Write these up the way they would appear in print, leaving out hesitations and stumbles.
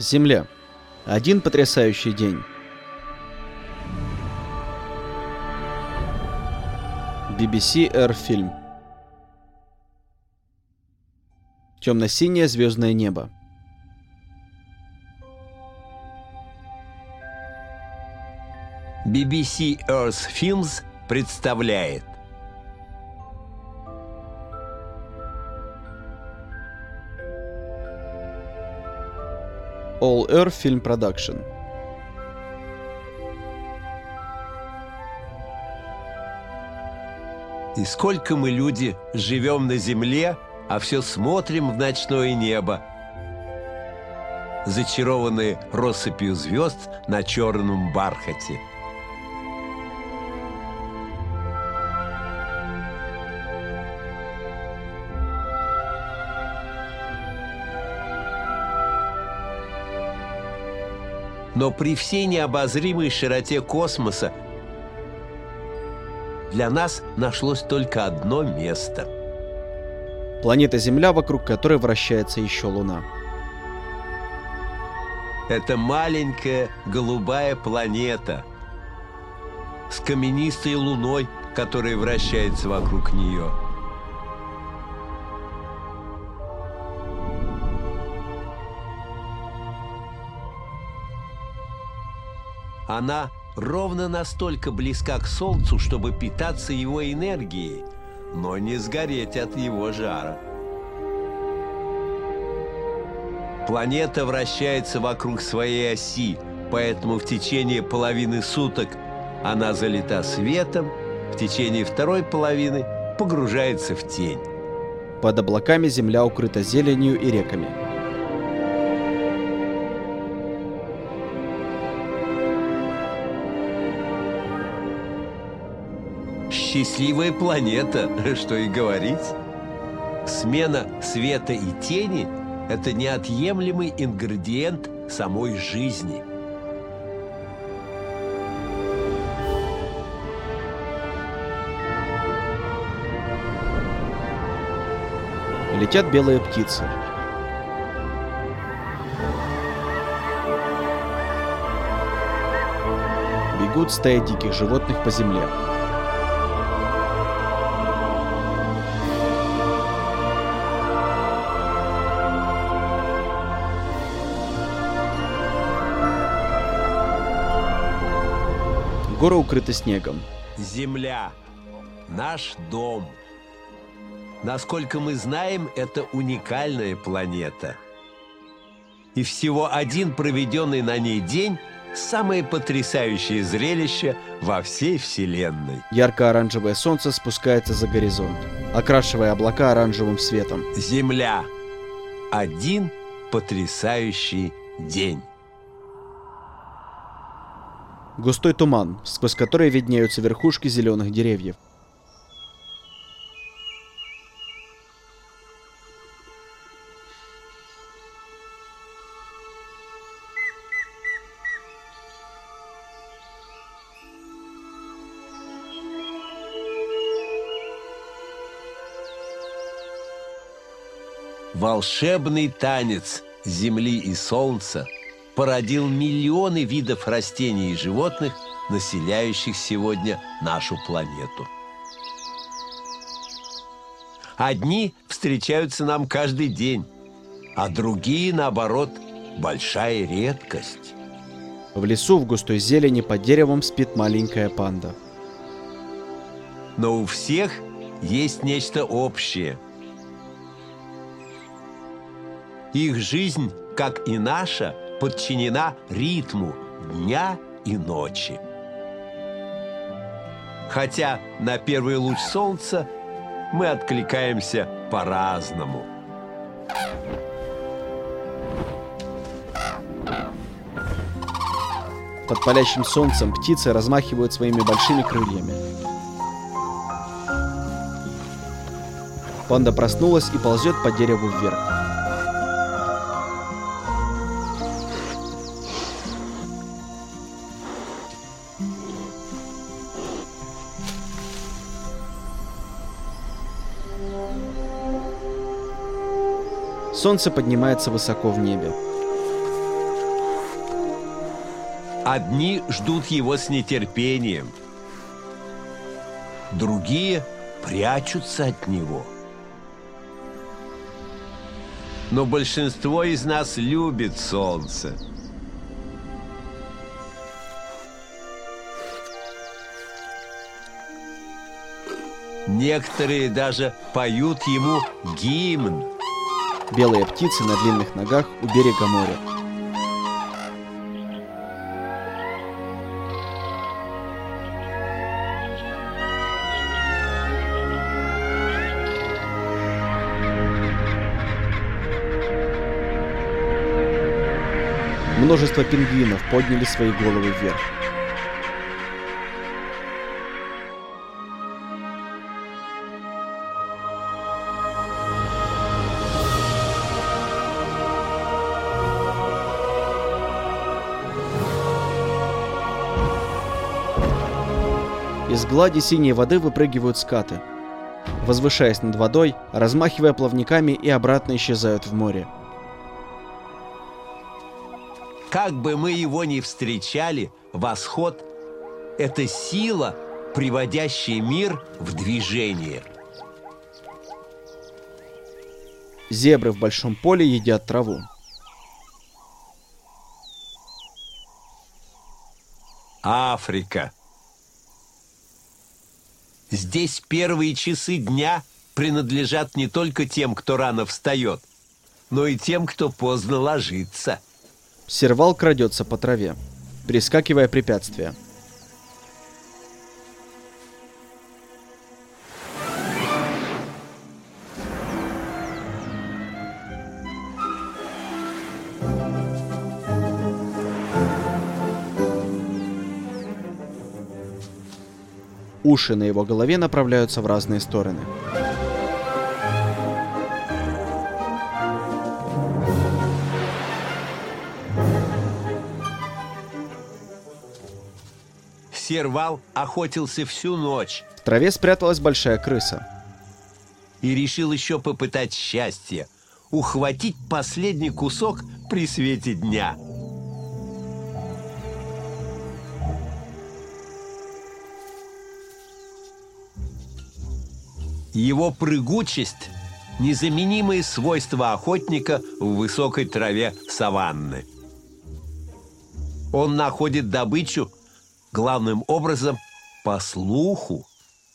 Земля. Один потрясающий день. BBC Earth фильм. Темно-синее звездное небо. BBC Earth Films представляет All Earth Film Production. И сколько мы, люди, живем на земле, а все смотрим в ночное небо, зачарованные россыпью звезд на черном бархате. Но при всей необозримой широте космоса для нас нашлось только одно место. Планета Земля, вокруг которой вращается еще Луна. Это маленькая голубая планета с каменистой луной, которая вращается вокруг нее. Она ровно настолько близка к Солнцу, чтобы питаться его энергией, но не сгореть от его жара. Планета вращается вокруг своей оси, поэтому в течение половины суток она залита светом, в течение второй половины погружается в тень. Под облаками Земля укрыта зеленью и реками. Счастливая планета, что и говорить. Смена света и тени – это неотъемлемый ингредиент самой жизни. Летят белые птицы. Бегут стаи диких животных по земле. Горы укрыты снегом. Земля – наш дом. Насколько мы знаем, это уникальная планета. И всего один проведенный на ней день – самое потрясающее зрелище во всей Вселенной. Ярко-оранжевое солнце спускается за горизонт, окрашивая облака оранжевым светом. Земля – один потрясающий день. Густой туман, сквозь который виднеются верхушки зеленых деревьев. Волшебный танец Земли и Солнца породил миллионы видов растений и животных, населяющих сегодня нашу планету. Одни встречаются нам каждый день, а другие, наоборот, большая редкость. В лесу в густой зелени под деревом спит маленькая панда. Но у всех есть нечто общее. Их жизнь, как и наша, подчинена ритму дня и ночи. Хотя на первый луч солнца мы откликаемся по-разному. Под палящим солнцем птицы размахивают своими большими крыльями. Панда проснулась и ползет по дереву вверх. Солнце поднимается высоко в небе. Одни ждут его с нетерпением, другие прячутся от него. Но большинство из нас любит солнце. Некоторые даже поют ему гимн. Белые птицы на длинных ногах у берега моря. Множество пингвинов подняли свои головы вверх. Из глади синей воды выпрыгивают скаты, возвышаясь над водой, размахивая плавниками, и обратно исчезают в море. Как бы мы его ни встречали, восход – это сила, приводящая мир в движение. Зебры в большом поле едят траву. Африка. Здесь первые часы дня принадлежат не только тем, кто рано встает, но и тем, кто поздно ложится. Сервал крадется по траве, перескакивая препятствия. Уши на его голове направляются в разные стороны. Сервал охотился всю ночь В траве спряталась большая крыса. и решил еще попытать счастье, ухватить последний кусок при свете дня. Его прыгучесть – незаменимые свойства охотника в высокой траве саванны. Он находит добычу главным образом по слуху.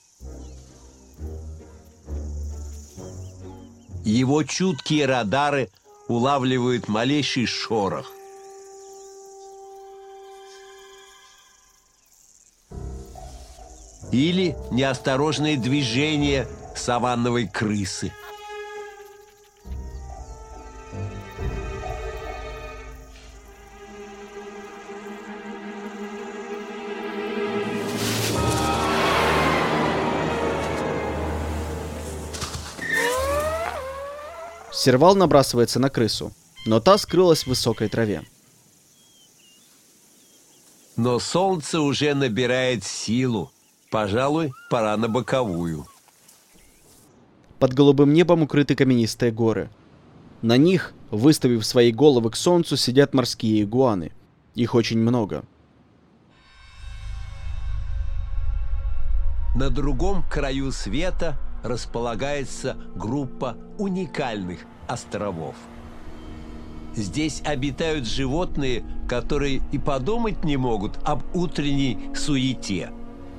Его чуткие радары улавливают малейший шорох. Или неосторожные движения саванновой крысы. Сервал набрасывается на крысу, но та скрылась в высокой траве. Но солнце уже набирает силу. Пожалуй, пора на боковую. Под голубым небом укрыты каменистые горы. На них, выставив свои головы к солнцу, сидят морские игуаны. Их очень много. На другом краю света располагается группа уникальных островов. Здесь обитают животные, которые и подумать не могут об утренней суете.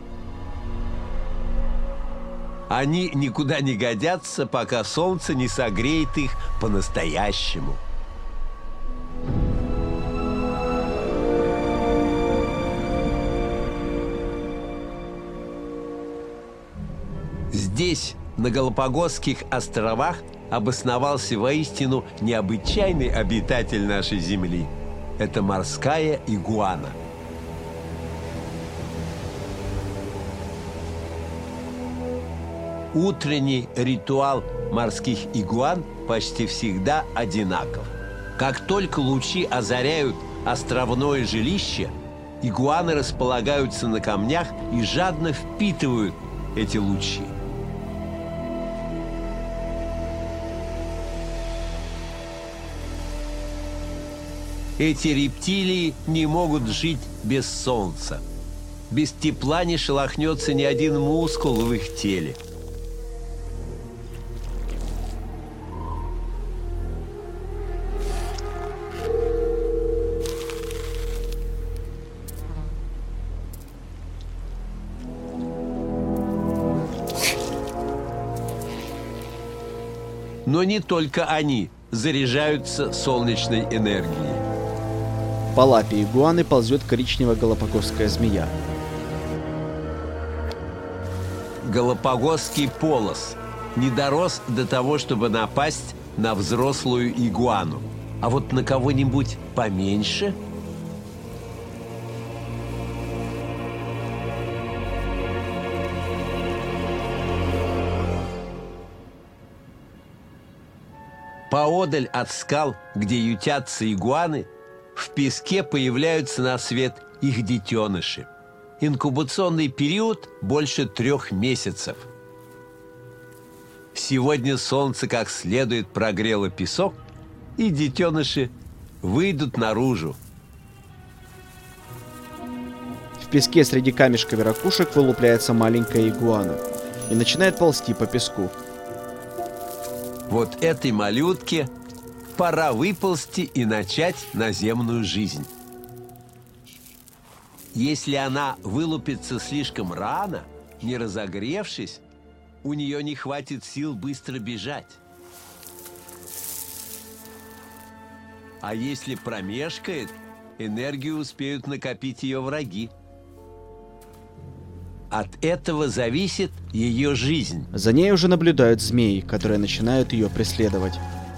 Они никуда не годятся, пока солнце не согреет их по-настоящему. Здесь, на Галапагосских островах, обосновался воистину необычайный обитатель нашей земли. Это морская игуана. Утренний ритуал морских игуан почти всегда одинаков. Как только лучи озаряют островное жилище, игуаны располагаются на камнях и жадно впитывают эти лучи. Эти рептилии не могут жить без солнца. Без тепла не шелохнется ни один мускул в их теле. Но не только они заряжаются солнечной энергией. По лапе игуаны ползет коричнево-галапагосская змея. Галапагосский полос не дорос до того, чтобы напасть на взрослую игуану. А вот на кого-нибудь поменьше? Поодаль от скал, где ютятся игуаны, в песке появляются на свет их детеныши. Инкубационный период больше 3 месяцев. Сегодня солнце как следует прогрело песок, и детеныши выйдут наружу. В песке среди камешков и ракушек вылупляется маленькая игуана и начинает ползти по песку. Вот этой малютке пора выползти и начать наземную жизнь. Если она вылупится слишком рано, не разогревшись, у нее не хватит сил быстро бежать. А если промешкает, энергию успеют накопить ее враги. От этого зависит ее жизнь. За ней уже наблюдают змеи, которые начинают ее преследовать.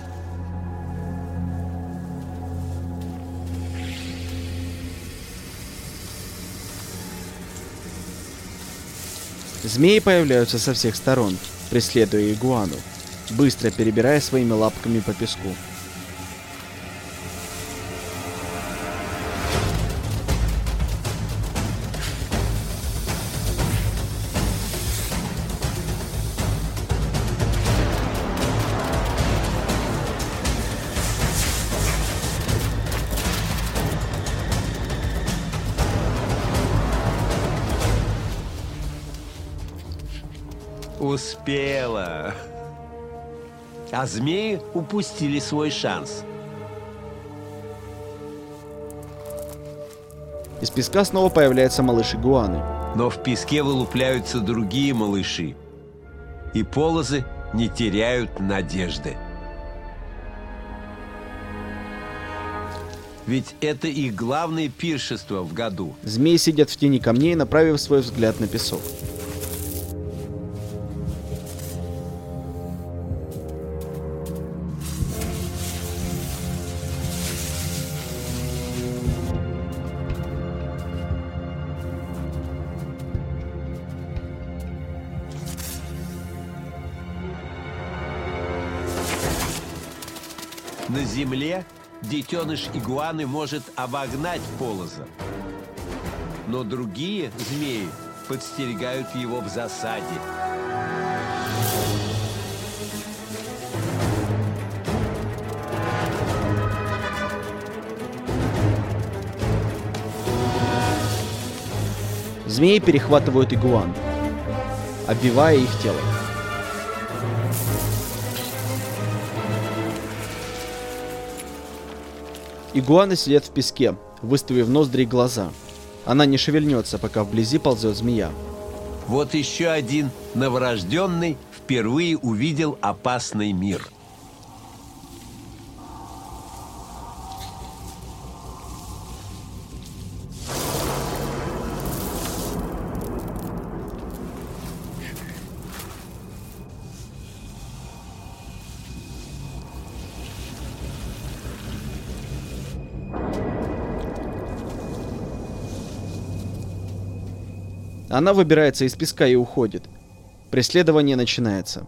Змеи появляются со всех сторон, преследуя игуану, быстро перебирая своими лапками по песку. Успела. А змеи упустили свой шанс. Из песка снова появляется малыш игуаны. Но в песке вылупляются другие малыши. И полозы не теряют надежды. Ведь это их главное пиршество в году. Змеи сидят в тени камней, направив свой взгляд на песок. На земле детеныш игуаны может обогнать полоза. Но другие змеи подстерегают его в засаде. Змеи перехватывают игуан, обвивая их тело. Игуаны сидят в песке, выставив ноздри и глаза. Она не шевельнется, пока вблизи ползет змея. Вот еще один новорожденный впервые увидел опасный мир. Она выбирается из песка и уходит. Преследование начинается.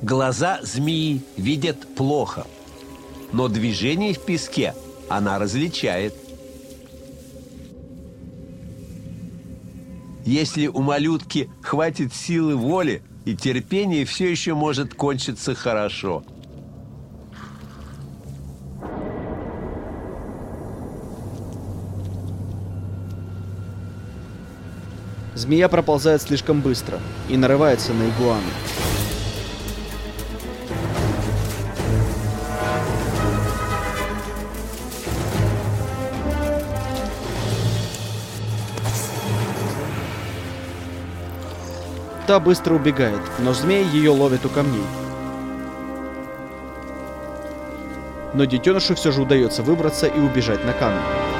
Глаза змеи видят плохо, но движение в песке она различает. Если у малютки хватит силы воли и терпения, все еще может кончиться хорошо. Змея проползает слишком быстро и нарывается на игуану. Та быстро убегает, но змея ее ловит у камней. Но детенышу все же удается выбраться и убежать на камень.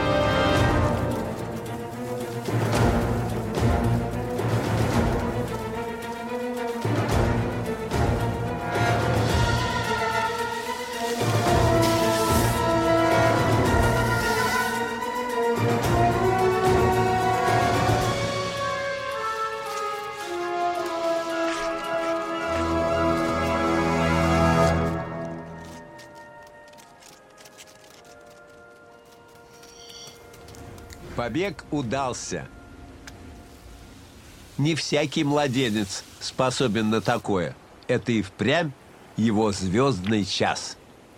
Побег удался. Не всякий младенец способен на такое. Это и впрямь его звездный час.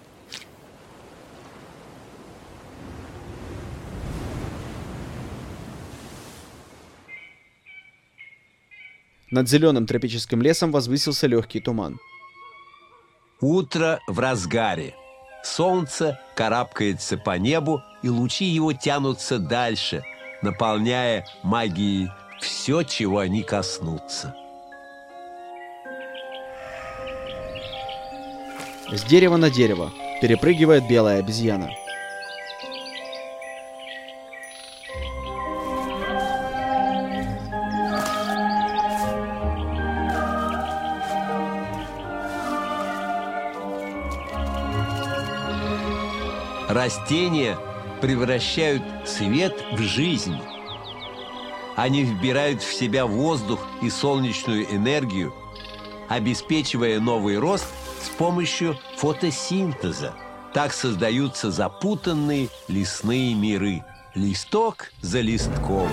Над зеленым тропическим лесом возвысился легкий туман. Утро в разгаре. Солнце карабкается по небу, и лучи его тянутся дальше, наполняя магией все, чего они коснутся. С дерева на дерево перепрыгивает белая обезьяна. Растения превращают свет в жизнь. Они вбирают в себя воздух и солнечную энергию, обеспечивая новый рост с помощью фотосинтеза. Так создаются запутанные лесные миры, листок за листком.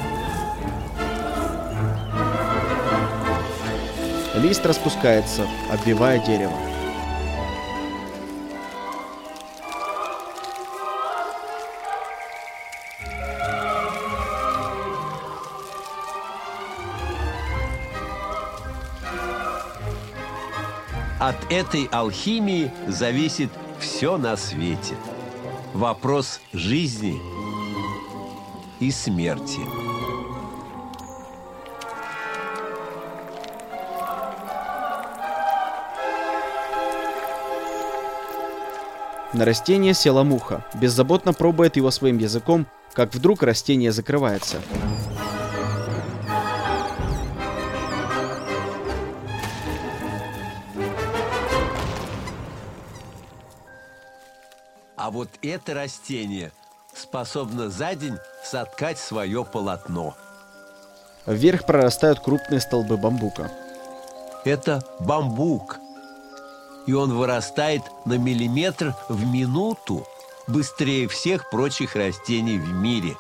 Лист распускается, обвивая дерево. От этой алхимии зависит все на свете. Вопрос жизни и смерти. На растение села муха, беззаботно пробует его своим языком, как вдруг растение закрывается. А вот это растение способно за день соткать свое полотно. Вверх прорастают крупные столбы бамбука. Это бамбук. И он вырастает на миллиметр в минуту, быстрее всех прочих растений в мире.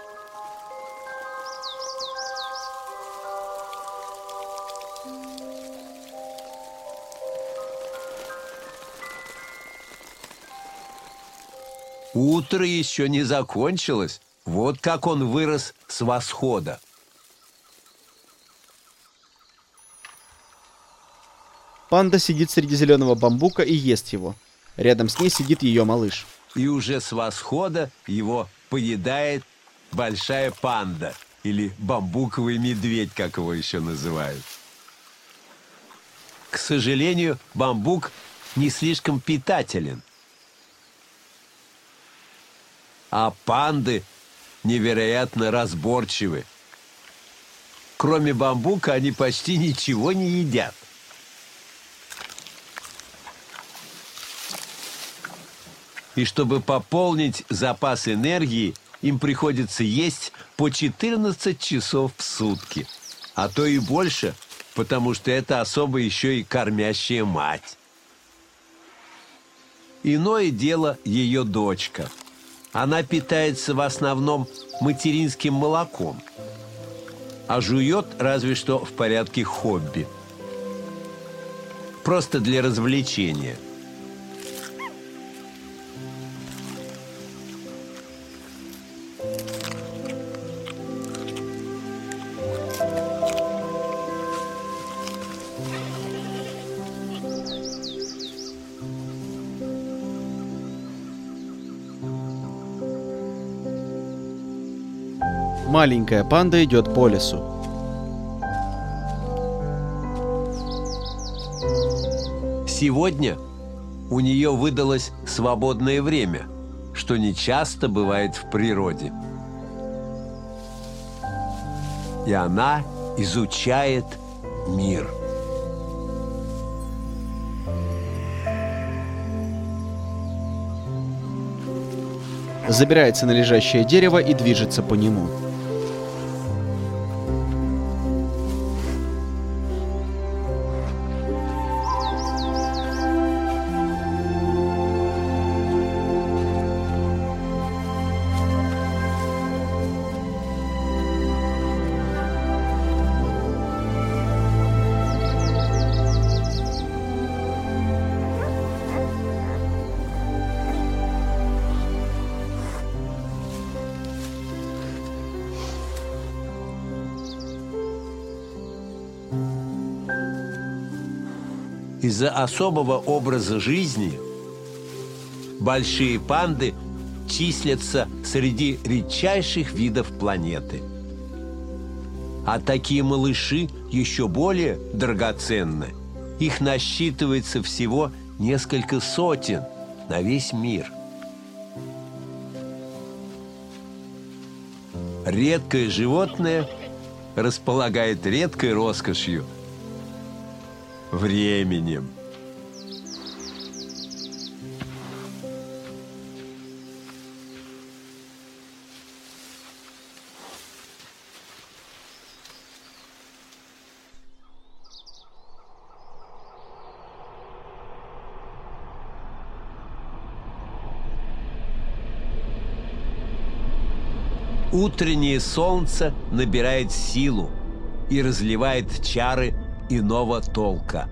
Утро еще не закончилось. Вот как он вырос с восхода. Панда сидит среди зеленого бамбука и ест его. Рядом с ней сидит ее малыш. И уже с восхода его поедает большая панда, или бамбуковый медведь, как его еще называют. К сожалению, бамбук не слишком питателен. А панды невероятно разборчивы. Кроме бамбука они почти ничего не едят. И чтобы пополнить запас энергии, им приходится есть по 14 часов в сутки. А то и больше, потому что это особо еще и кормящая мать. Иное дело ее дочка. Она питается в основном материнским молоком, а жует разве что в порядке хобби. Просто для развлечения. Маленькая панда идет по лесу. Сегодня у нее выдалось свободное время, что нечасто бывает в природе. И она изучает мир. Забирается на лежащее дерево и движется по нему. Из-за особого образа жизни большие панды числятся среди редчайших видов планеты. А такие малыши еще более драгоценны. Их насчитывается всего несколько сотен на весь мир. Редкое животное располагает редкой роскошью – временем. Утреннее солнце набирает силу и разливает чары иного толка.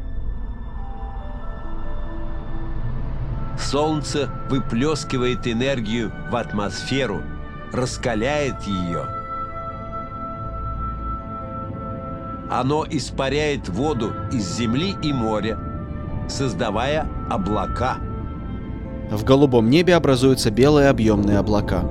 Солнце выплескивает энергию в атмосферу, раскаляет ее. Оно испаряет воду из земли и моря, создавая облака. В голубом небе образуются белые объемные облака.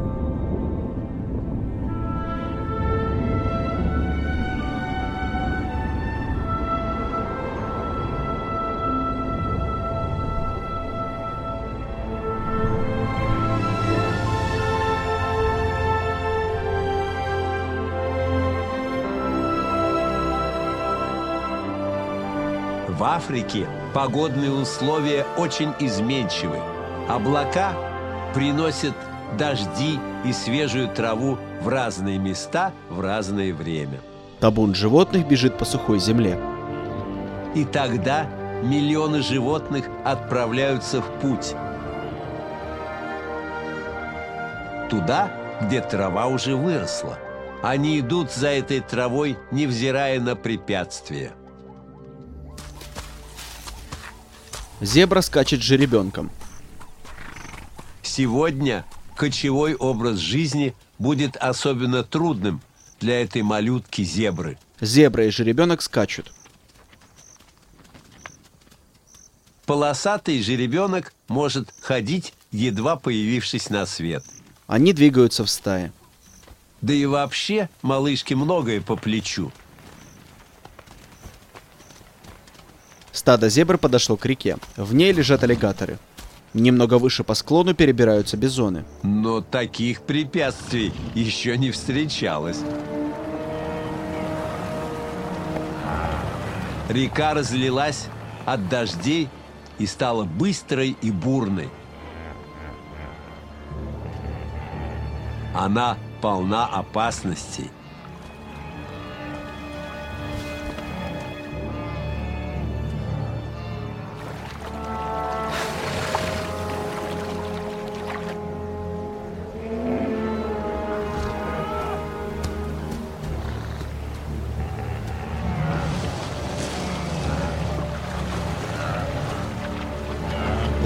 В Африке погодные условия очень изменчивы. Облака приносят дожди и свежую траву в разные места в разное время. Табун животных бежит по сухой земле. И тогда миллионы животных отправляются в путь. Туда, где трава уже выросла. Они идут за этой травой, невзирая на препятствия. Зебра скачет с жеребенком. Сегодня кочевой образ жизни будет особенно трудным для этой малютки-зебры. Зебра и жеребенок скачут. Полосатый жеребенок может ходить, едва появившись на свет. Они двигаются в стае. Да и вообще малышке многое по плечу. Стадо зебр подошло к реке. В ней лежат аллигаторы. Немного выше по склону перебираются бизоны. Но таких препятствий еще не встречалось. Река разлилась от дождей и стала быстрой и бурной. Она полна опасностей.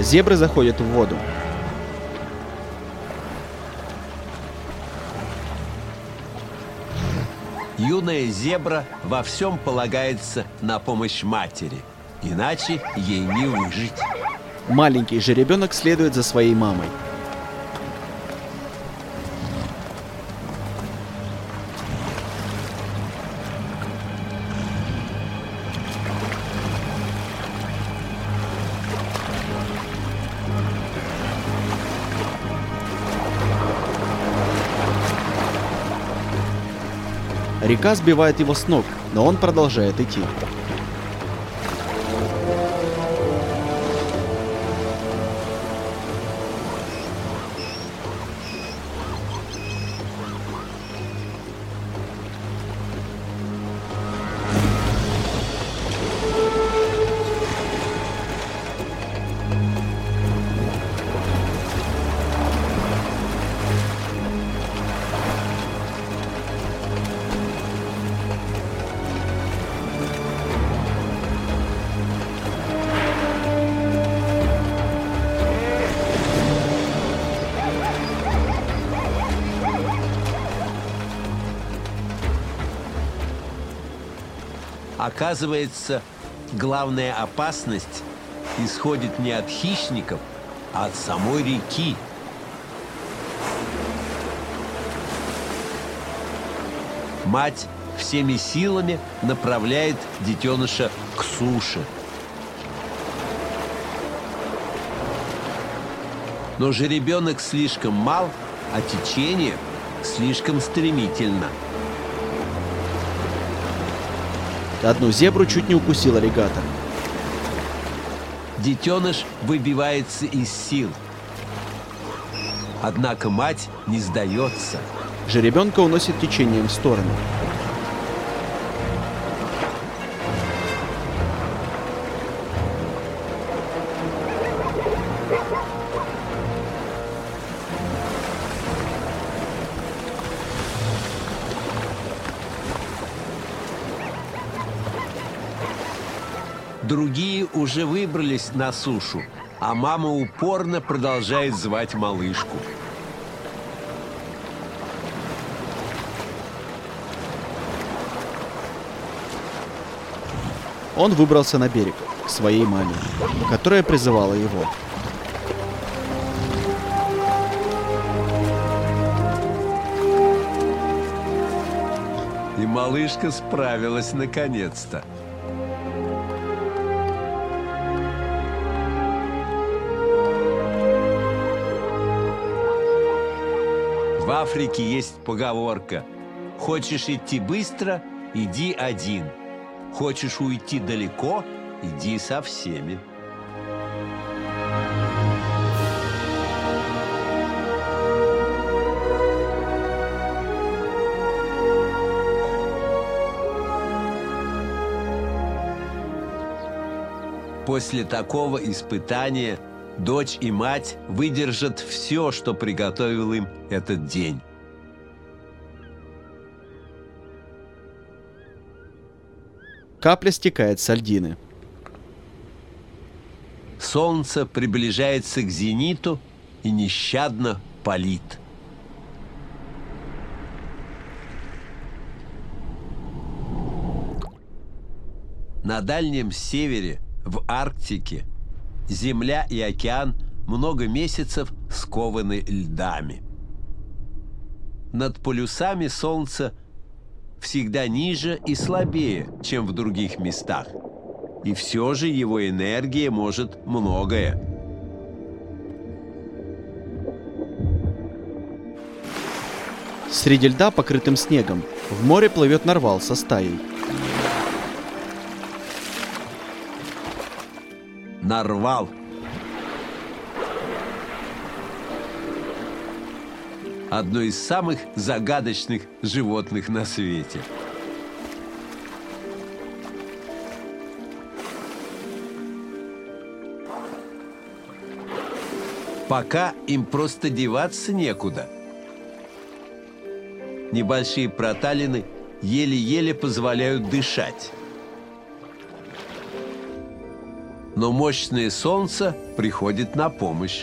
Зебры заходят в воду. Юная зебра во всем полагается на помощь матери, иначе ей не выжить. Маленький жеребенок следует за своей мамой. Река сбивает его с ног, но он продолжает идти. Оказывается, главная опасность исходит не от хищников, а от самой реки. Мать всеми силами направляет детеныша к суше. Но жеребенок слишком мал, а течение слишком стремительно. Одну зебру чуть не укусил аллигатор. Детеныш выбивается из сил. Однако мать не сдается. Жеребенка уносит течением в сторону. Другие уже выбрались на сушу, а мама упорно продолжает звать малышку. Он выбрался на берег, к своей маме, которая призывала его. И малышка справилась наконец-то. В Африке есть поговорка: хочешь идти быстро – иди один. Хочешь уйти далеко – иди со всеми. После такого испытания дочь и мать выдержат все, что приготовил им этот день. Капля стекает с льдины. Солнце приближается к зениту и нещадно палит. На Дальнем Севере, в Арктике, Земля и океан много месяцев скованы льдами. Над полюсами Солнце всегда ниже и слабее, чем в других местах. И все же его энергия может многое. Среди льда, покрытым снегом, в море плывет нарвал со стаей. Нарвал. Одно из самых загадочных животных на свете. Пока им просто деваться некуда. Небольшие проталины еле-еле позволяют дышать. но мощное солнце приходит на помощь.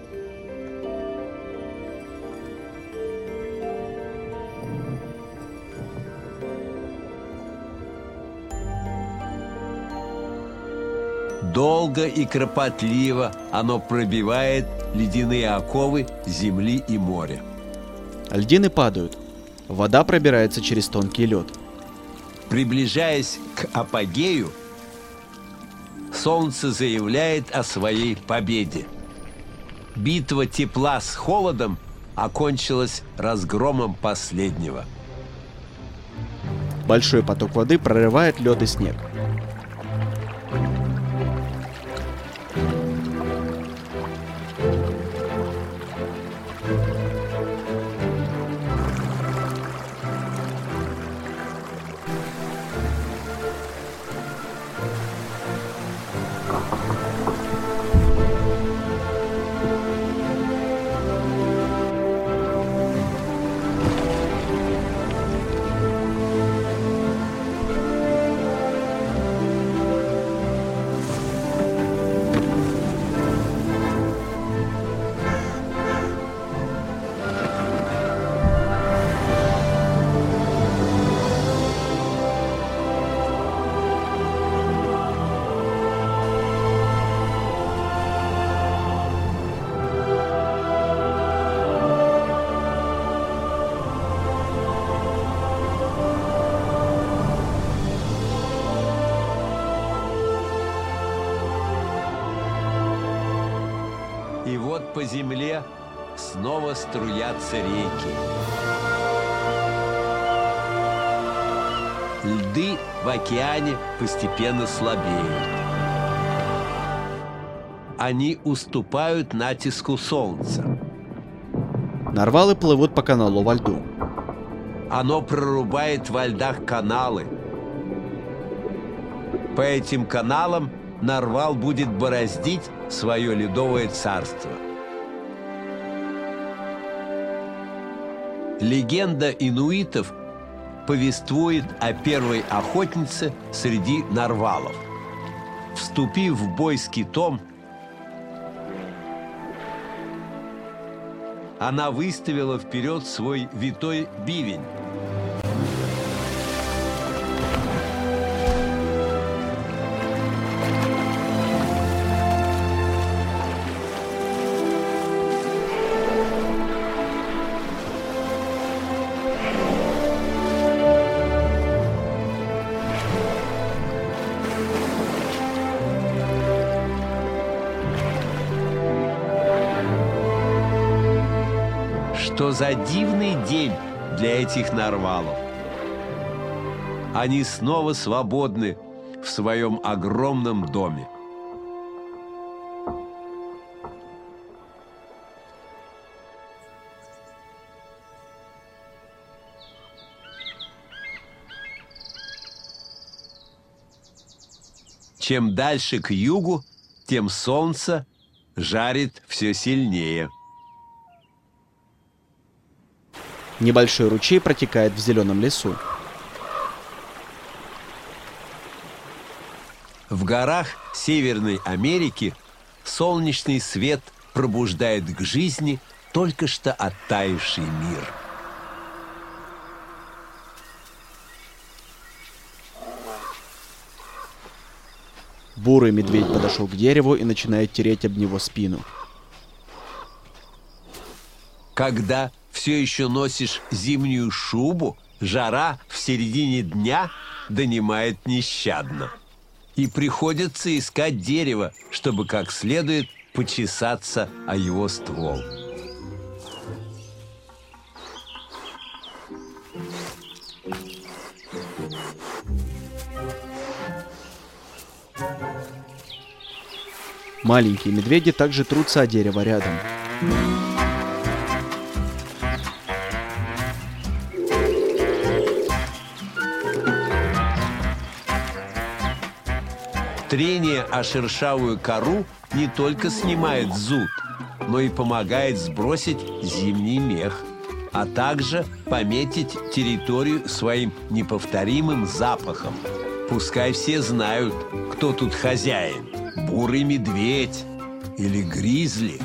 Долго и кропотливо оно пробивает ледяные оковы земли и моря. Льдины падают. Вода пробирается через тонкий лед. Приближаясь к апогею, солнце заявляет о своей победе. Битва тепла с холодом окончилась разгромом последнего. Большой поток воды прорывает лед и снег. И вот по земле снова струятся реки. Льды в океане постепенно слабеют. Они уступают натиску солнца. Нарвалы плывут по каналу во льду. Оно прорубает во льдах каналы. По этим каналам Нарвал будет бороздить свое ледовое царство. Легенда инуитов повествует о первой охотнице среди нарвалов. Вступив в бой с китом, она выставила вперед свой витой бивень. Что за дивный день для этих нарвалов. Они снова свободны в своем огромном доме. Чем дальше к югу, тем солнце жарит все сильнее. Небольшой ручей протекает в зеленом лесу. В горах Северной Америки солнечный свет пробуждает к жизни только что оттаивший мир. Бурый медведь подошел к дереву и начинает тереть об него спину. Когда все еще носишь зимнюю шубу, жара в середине дня донимает нещадно. И приходится искать дерево, чтобы как следует почесаться о его ствол. Маленькие медведи также трутся о дерево рядом. Трение о шершавую кору не только снимает зуд, но и помогает сбросить зимний мех, а также пометить территорию своим неповторимым запахом. Пускай все знают, кто тут хозяин. бурый медведь или гризли.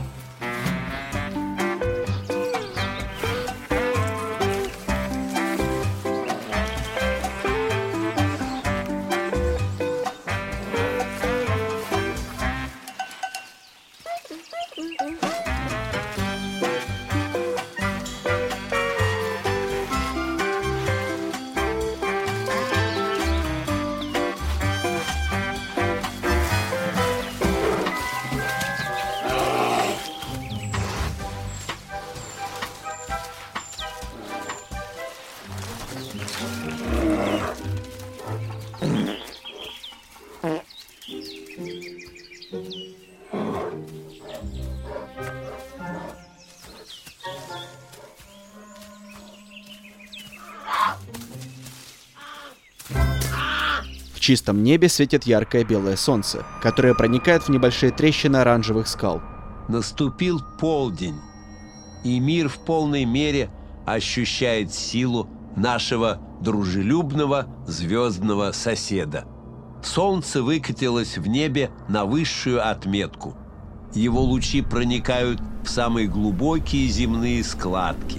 В чистом небе светит яркое белое солнце, которое проникает в небольшие трещины оранжевых скал. Наступил полдень, и мир в полной мере ощущает силу нашего дружелюбного звездного соседа. Солнце выкатилось в небе на высшую отметку. Его лучи проникают в самые глубокие земные складки.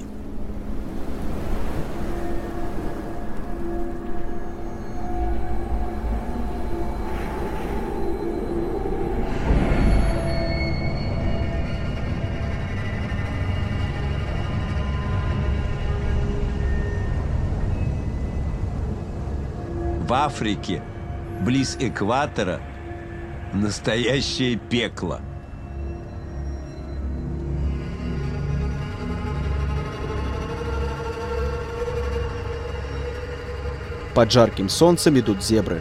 В Африке, близ экватора, настоящее пекло. Под жарким солнцем идут зебры.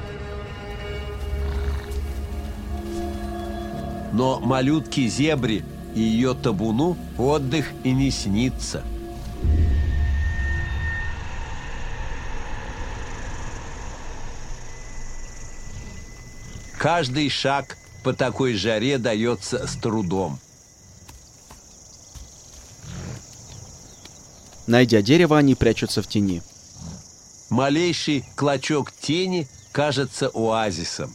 Но малютке-зебре и ее табуну отдых и не снится. Каждый шаг по такой жаре дается с трудом. Найдя дерево, они прячутся в тени. Малейший клочок тени кажется оазисом.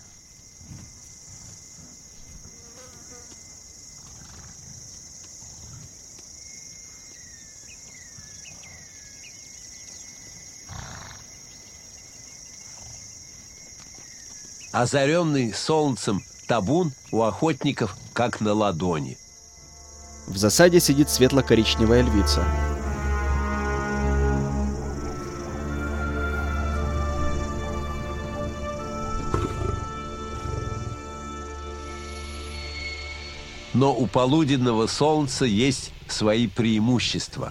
Озаренный солнцем табун у охотников как на ладони. В засаде сидит светло-коричневая львица. Но у полуденного солнца есть свои преимущества.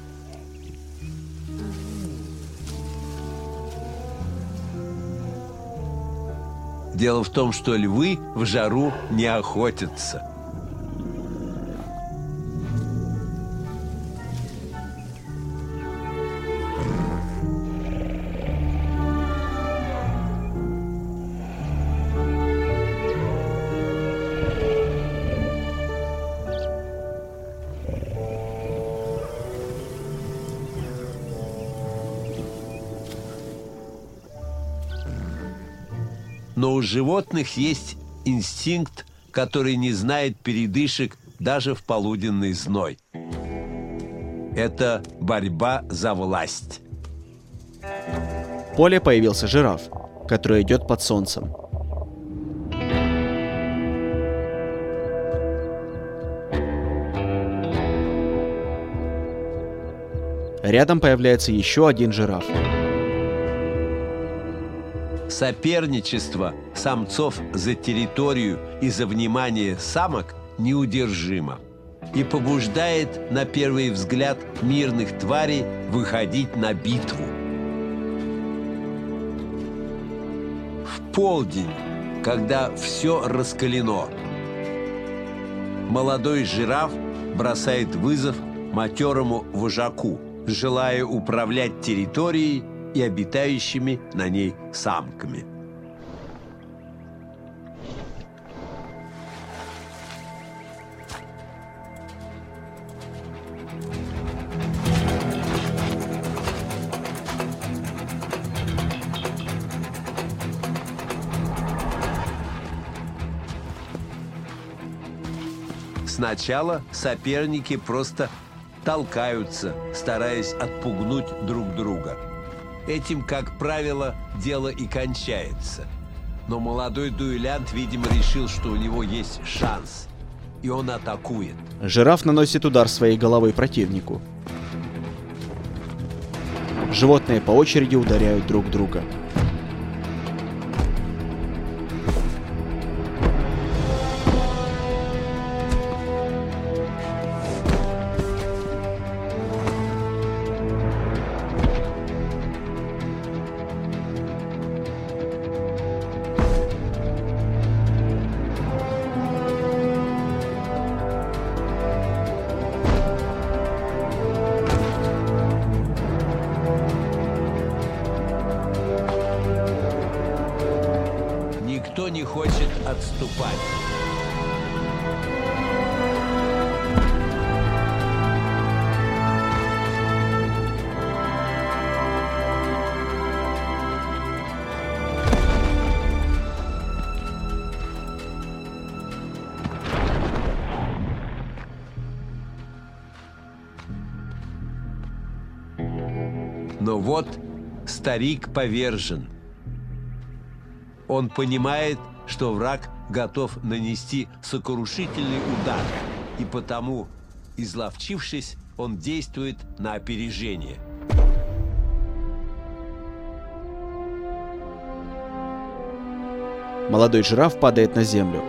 Дело в том, что львы в жару не охотятся. Но у животных есть инстинкт, который не знает передышек даже в полуденный зной. Это борьба за власть. В поле появился жираф, который идет под солнцем. Рядом появляется еще один жираф. Соперничество самцов за территорию и за внимание самок неудержимо и побуждает, на первый взгляд, мирных тварей выходить на битву. В полдень, когда все раскалено, молодой жираф бросает вызов матерому вожаку, желая управлять территорией и обитающими на ней самками. Сначала соперники просто толкаются, стараясь отпугнуть друг друга. Этим, как правило, дело и кончается. Но молодой дуэлянт, видимо, решил, что у него есть шанс, и он атакует. Жираф наносит удар своей головой противнику. Животные по очереди ударяют друг друга. Никто не хочет отступать. Но вот старик повержен. Он понимает, что враг готов нанести сокрушительный удар, и потому, изловчившись, он действует на опережение. Молодой жираф падает на землю.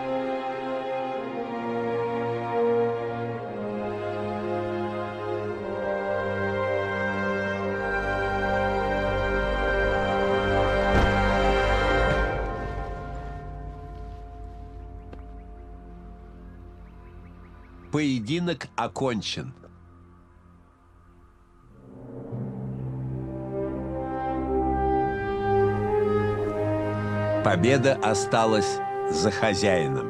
Поединок окончен. Победа осталась за хозяином.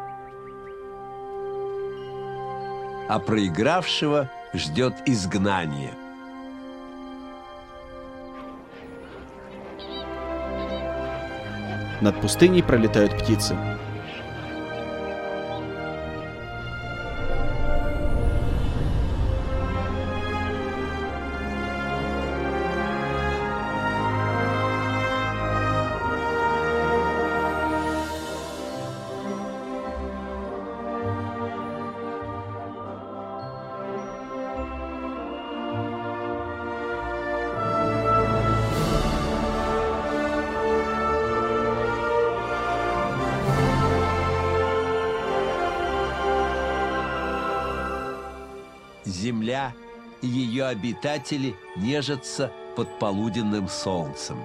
А проигравшего ждет изгнание. Над пустыней пролетают птицы. Земля и ее обитатели нежатся под полуденным солнцем.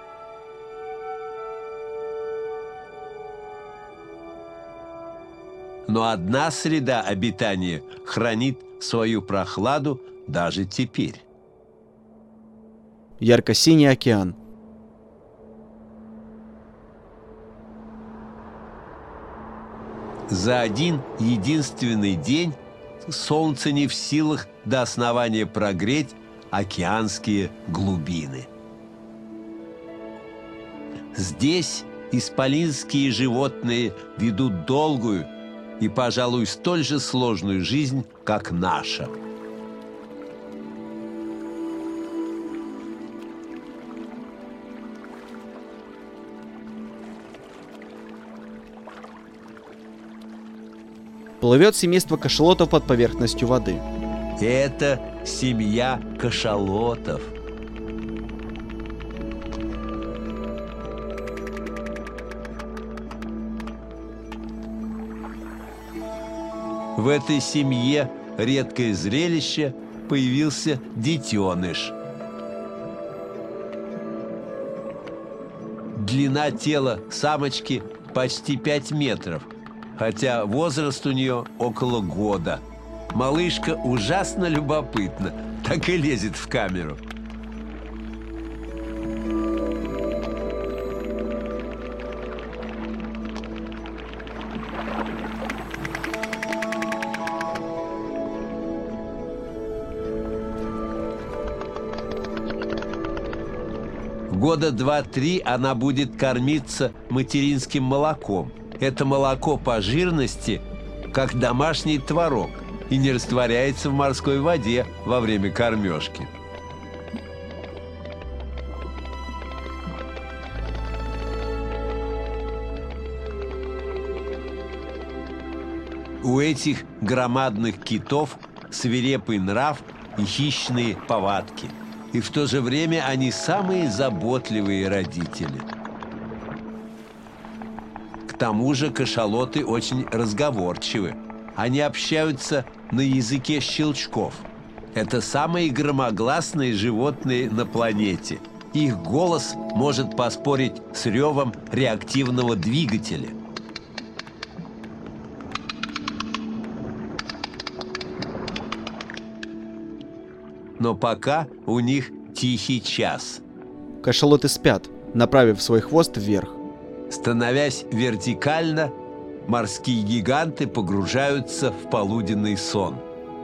Но одна среда обитания хранит свою прохладу даже теперь. Ярко-синий океан. За один единственный день солнце не в силах до основания прогреть океанские глубины. Здесь исполинские животные ведут долгую и, пожалуй, столь же сложную жизнь, как наша. Плывет семейство кашалотов под поверхностью воды. Это семья кашалотов. В этой семье редкое зрелище — появился детеныш. Длина тела самочки почти 5 метров, хотя возраст у нее около года. Малышка ужасно любопытна, так и лезет в камеру. Года 2-3 она будет кормиться материнским молоком. Это молоко по жирности как домашний творог, и не растворяется в морской воде во время кормежки. У этих громадных китов свирепый нрав и хищные повадки. И в то же время они самые заботливые родители. К тому же кашалоты очень разговорчивы. Они общаются на языке щелчков. Это самые громогласные животные на планете. Их голос может поспорить с ревом реактивного двигателя. Но пока у них тихий час. Кашалоты спят, направив свой хвост вверх. Становясь вертикально, морские гиганты погружаются в полуденный сон.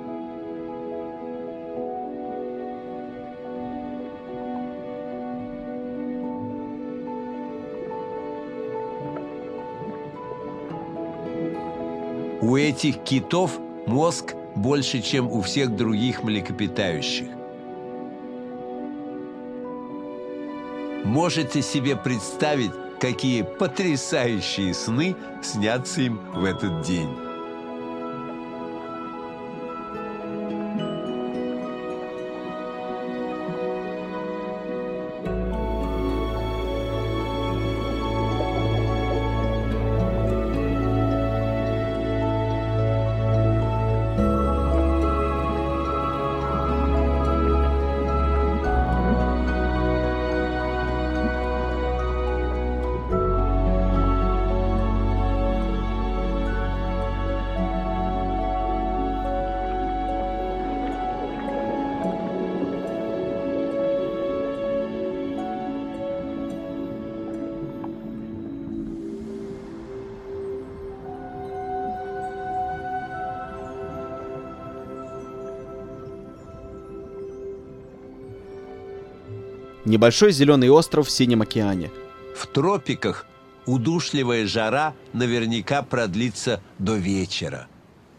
У этих китов мозг больше, чем у всех других млекопитающих. Можете себе представить, какие потрясающие сны снятся им в этот день. Небольшой зеленый остров в Синем океане. В тропиках удушливая жара наверняка продлится до вечера.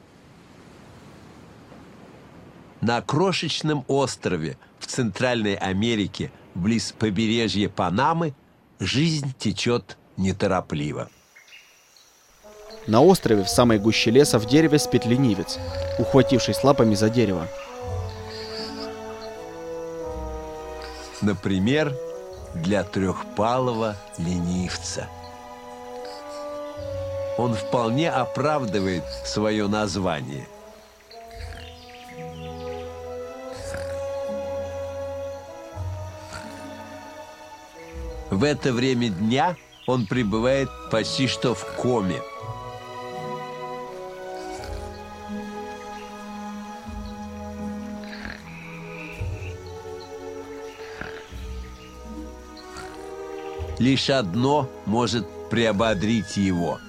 На крошечном острове в Центральной Америке, близ побережья Панамы, жизнь течет неторопливо. На острове в самой гуще леса в дереве спит ленивец, ухватившись лапами за дерево. Например, для трехпалого ленивца. Он вполне оправдывает свое название. В это время дня он пребывает почти что в коме. Лишь одно может приободрить его.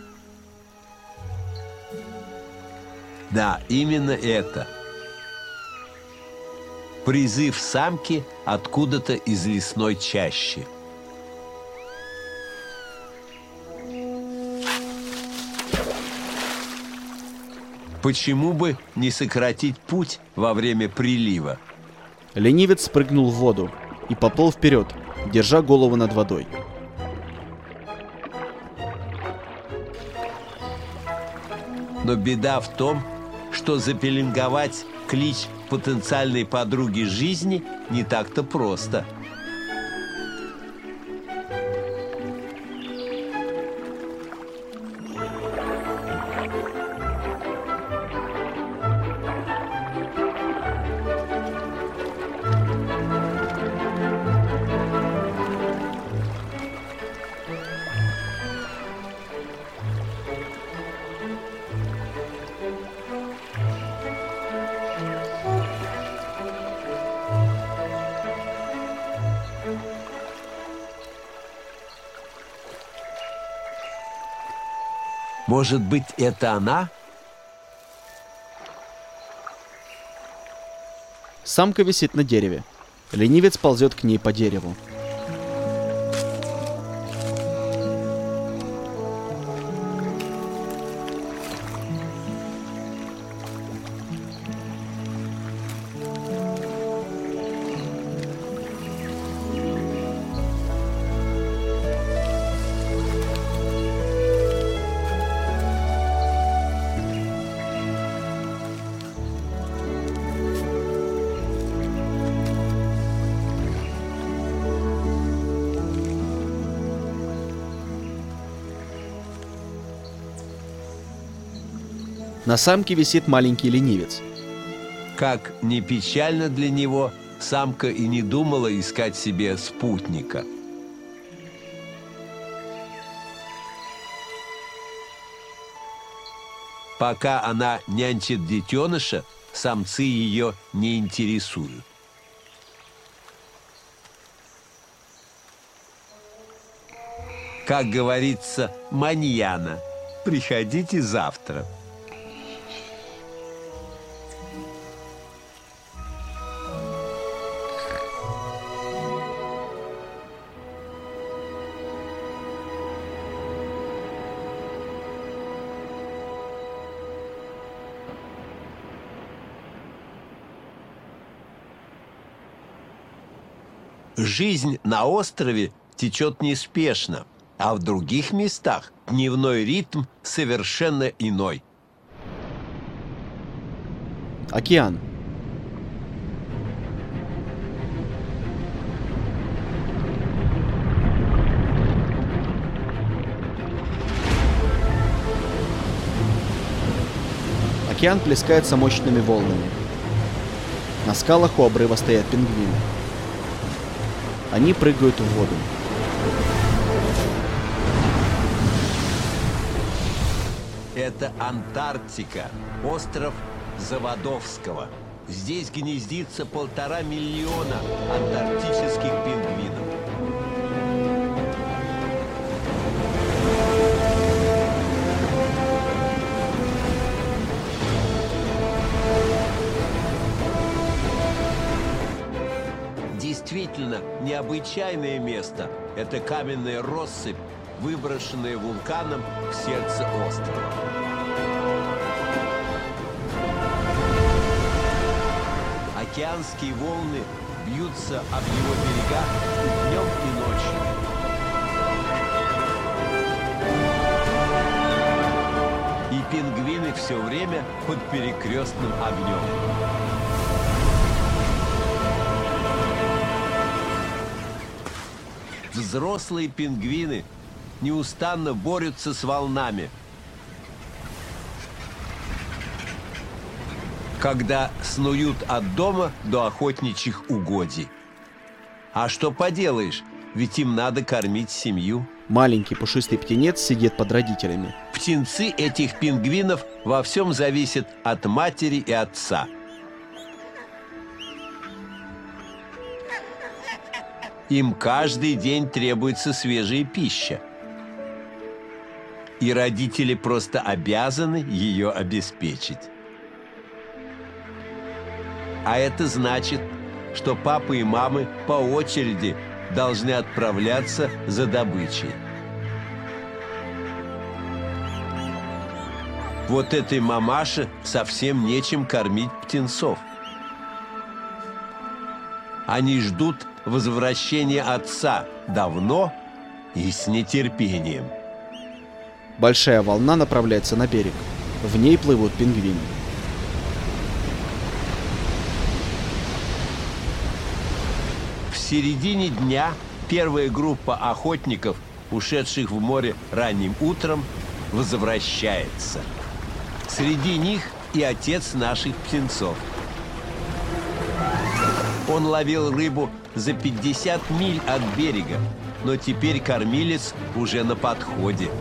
Да, именно это. Призыв самки откуда-то из лесной чащи. Почему бы не сократить путь во время прилива? Ленивец спрыгнул в воду и поплыл вперед, держа голову над водой. Но беда в том, что запеленговать клич потенциальной подруги жизни не так-то просто. Может быть, это она? Самка висит на дереве. Ленивец ползет к ней по дереву. На самке висит маленький ленивец. Как ни печально для него, самка и не думала искать себе спутника. Пока она нянчит детеныша, самцы ее не интересуют. Как говорится, маньяна, приходите завтра. Жизнь на острове течет неспешно, а в других местах дневной ритм совершенно иной. Океан. Океан плескается мощными волнами. На скалах у обрыва стоят пингвины. Они прыгают в воду. Это Антарктика, остров Заводовского. Здесь гнездится 1,5 миллиона антарктических пингвинов. Действительно необычайное место. Это каменная россыпь, выброшенная вулканом в сердце острова. Океанские волны бьются об его берега и днем, и ночью. И пингвины все время под перекрестным огнем. Взрослые пингвины неустанно борются с волнами. Когда снуют от дома до охотничьих угодий. А что поделаешь, ведь им надо кормить семью. Маленький пушистый птенец сидит под родителями. Птенцы этих пингвинов во всем зависят от матери и отца. Им каждый день требуется свежая пища. И родители просто обязаны ее обеспечить. А это значит, что папы и мамы по очереди должны отправляться за добычей. Вот этой мамаше совсем нечем кормить птенцов. Они ждут возвращения отца давно и с нетерпением. Большая волна направляется на берег. В ней плывут пингвины. В середине дня первая группа охотников, ушедших в море ранним утром, возвращается. Среди них и отец наших птенцов. Он ловил рыбу за 50 миль от берега, но теперь кормилец уже на подходе.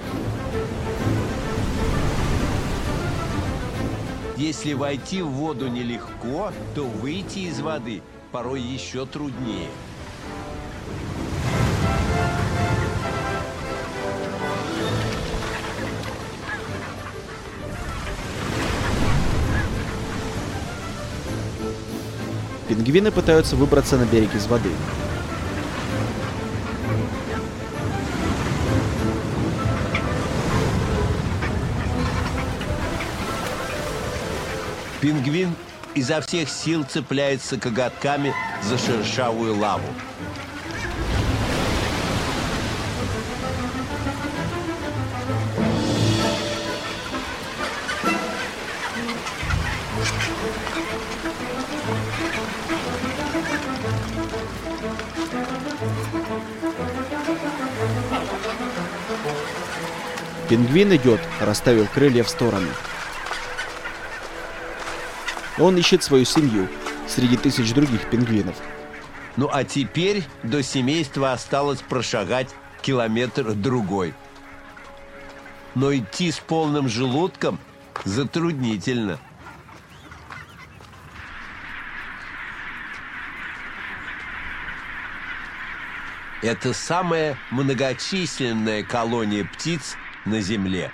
Если войти в воду нелегко, то выйти из воды порой еще труднее. Пингвины пытаются выбраться на берег из воды. Пингвин изо всех сил цепляется коготками за шершавую лаву. Пингвин идет, расставив крылья в стороны. Он ищет свою семью среди тысяч других пингвинов. Ну а теперь до семейства осталось прошагать километр-другой. Но идти с полным желудком затруднительно. Это самая многочисленная колония птиц на Земле.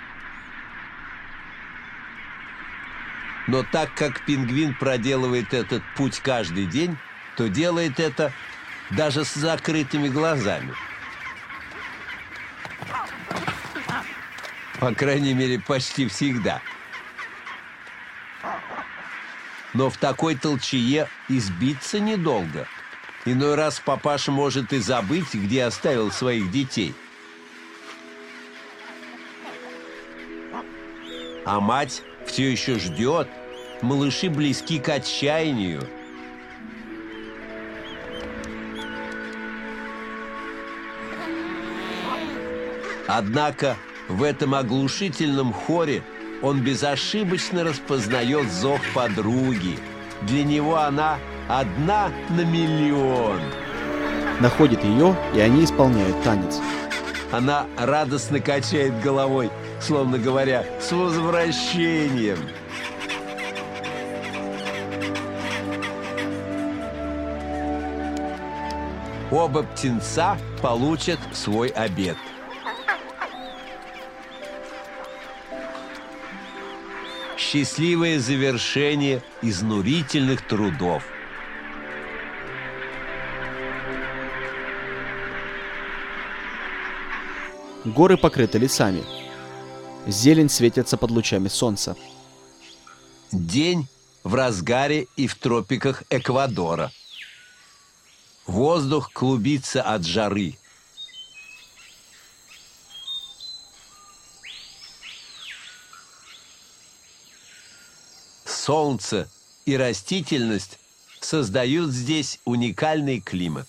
Но так как пингвин проделывает этот путь каждый день, то делает это даже с закрытыми глазами. По крайней мере, почти всегда. Но в такой толчее избиться недолго. Иной раз папаша может и забыть, где оставил своих детей. А мать все еще ждет. Малыши близки к отчаянию. Однако в этом оглушительном хоре он безошибочно распознает зов подруги. Для него она одна на миллион. Находит ее, и они исполняют танец. Она радостно качает головой, словно говоря: «С возвращением!» Оба птенца получат свой обед. Счастливое завершение изнурительных трудов. Горы покрыты лесами. Зелень светится под лучами солнца. День в разгаре и в тропиках Эквадора. Воздух клубится от жары. Солнце и растительность создают здесь уникальный климат.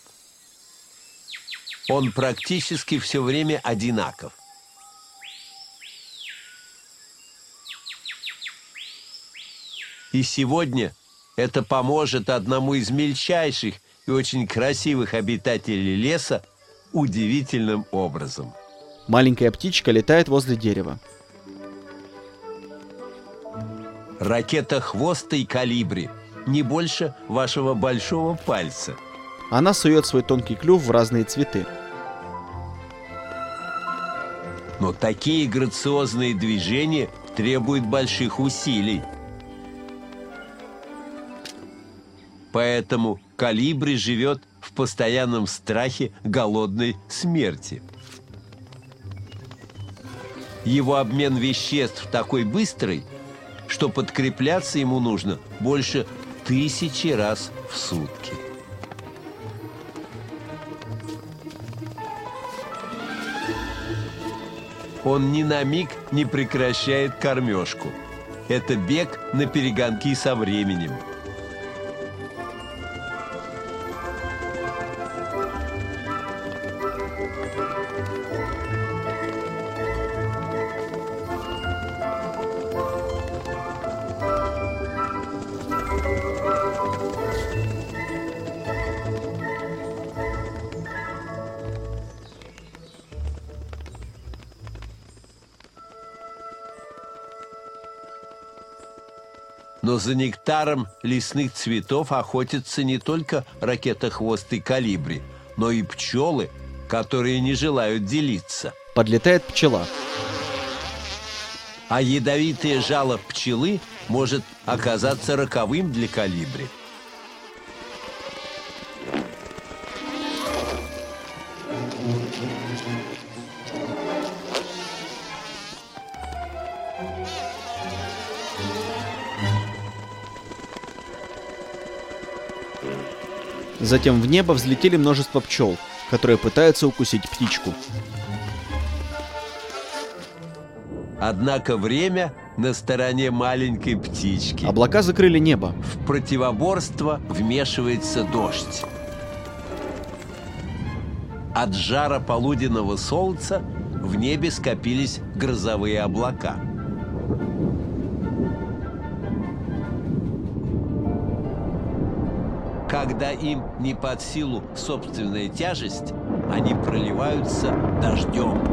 Он практически все время одинаков. И сегодня это поможет одному из мельчайших и очень красивых обитателей леса удивительным образом. Маленькая птичка летает возле дерева. Ракета-хвостый колибри, не больше вашего большого пальца. Она сует свой тонкий клюв в разные цветы. Но такие грациозные движения требуют больших усилий. Поэтому колибри живет в постоянном страхе голодной смерти. Его обмен веществ такой быстрый, что подкрепляться ему нужно больше 1000 раз в сутки. Он ни на миг не прекращает кормежку. Это бег на перегонки со временем. Но за нектаром лесных цветов охотятся не только ракетохвостый колибри, но и пчелы, которые не желают делиться. Подлетает пчела. А ядовитое жало пчелы может оказаться роковым для колибри. Затем в небо взлетели множество пчел, которые пытаются укусить птичку. Однако время на стороне маленькой птички. Облака закрыли небо. В противоборство вмешивается дождь. От жара полуденного солнца в небе скопились грозовые облака. когда им не под силу собственная тяжесть, они проливаются дождем.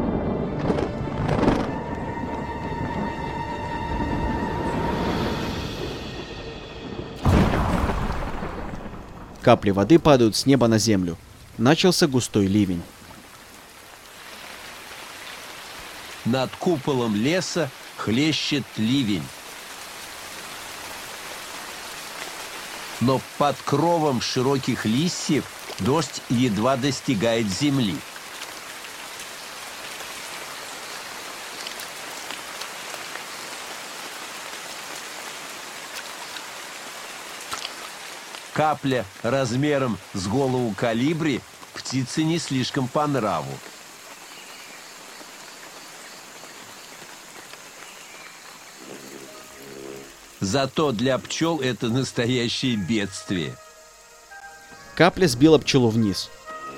Капли воды падают с неба на землю. Начался густой ливень. Над куполом леса хлещет ливень. Но под кровом широких листьев дождь едва достигает земли. Капля размером с голову колибри птице не слишком по нраву. Зато для пчел это настоящее бедствие. Капля сбила пчелу вниз.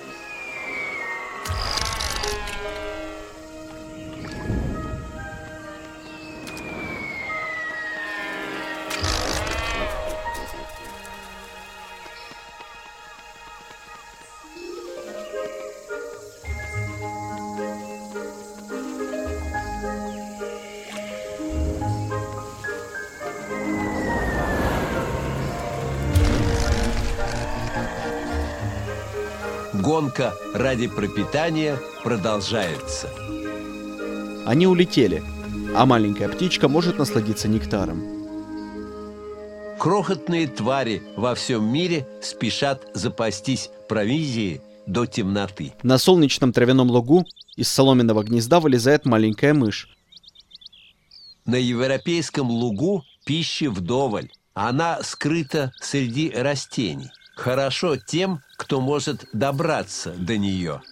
Гонка ради пропитания продолжается. Они улетели, а маленькая птичка может насладиться нектаром. Крохотные твари во всем мире спешат запастись провизией до темноты. На солнечном травяном лугу из соломенного гнезда вылезает маленькая мышь. На европейском лугу пищи вдоволь. Она скрыта среди растений. Хорошо тем, кто может добраться до нее.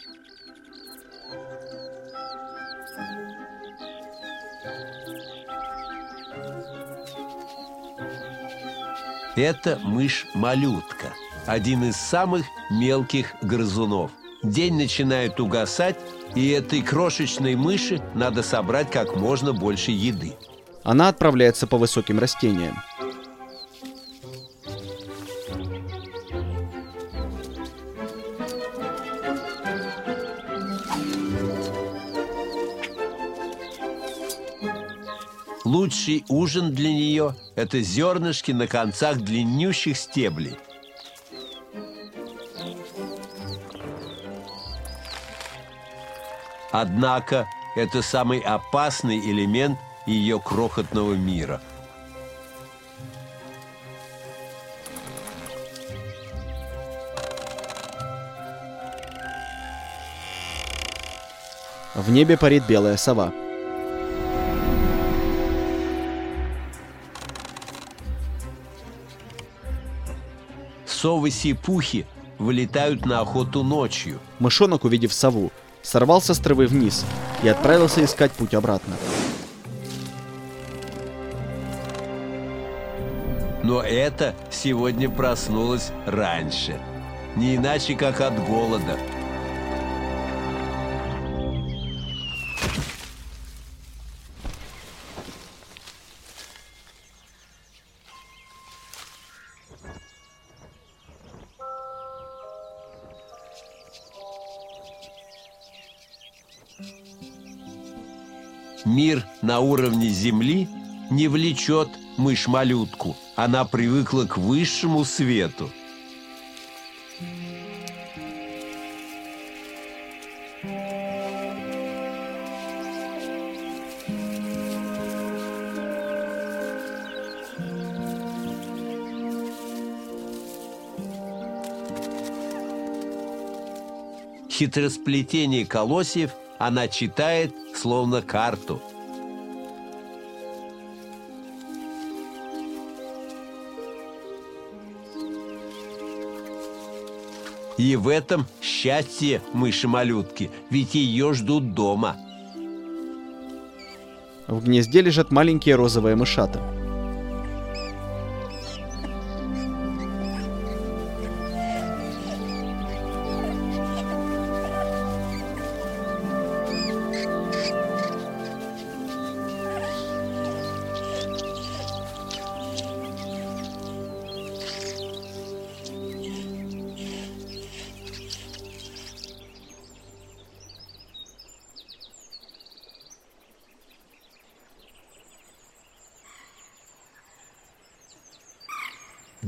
Это мышь-малютка, один из самых мелких грызунов. День начинает угасать, и этой крошечной мыши надо собрать как можно больше еды. Она отправляется по высоким растениям. Лучший ужин для нее – это зернышки на концах длиннющих стеблей. Однако это самый опасный элемент ее крохотного мира. В небе парит белая сова. Совы-сипухи вылетают на охоту ночью. Мышонок, увидев сову, сорвался с травы вниз и отправился искать путь обратно. Но это сегодня проснулось раньше. Не иначе, как от голода. Мир на уровне Земли не влечет мышь-малютку. Она привыкла к высшему свету. Хитросплетение колосьев она читает, словно карту. И в этом счастье мыши-малютки, ведь ее ждут дома. В гнезде лежат маленькие розовые мышата.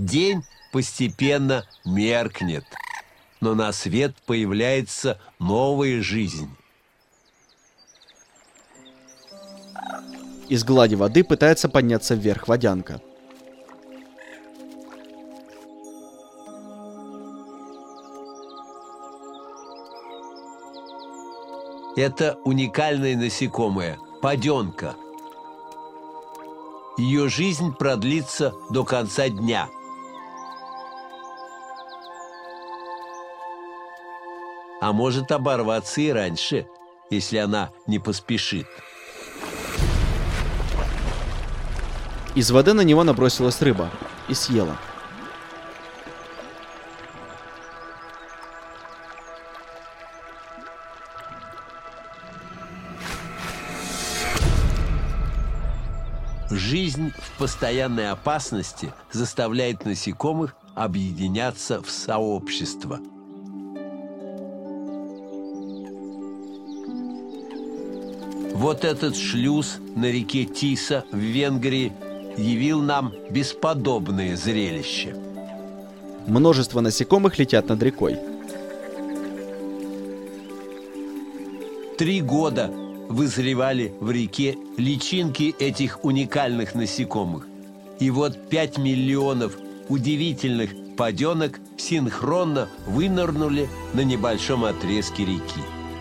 День постепенно меркнет, но на свет появляется новая жизнь. Из глади воды пытается подняться вверх водянка. Это уникальное насекомое – паденка. Ее жизнь продлится до конца дня. А может оборваться и раньше, если она не поспешит. Из воды на него набросилась рыба и съела. Жизнь в постоянной опасности заставляет насекомых объединяться в сообщество. Вот этот шлюз на реке Тиса в Венгрии явил нам бесподобное зрелище. Множество насекомых летят над рекой. 3 года вызревали в реке личинки этих уникальных насекомых. И вот 5 миллионов удивительных паденок синхронно вынырнули на небольшом отрезке реки.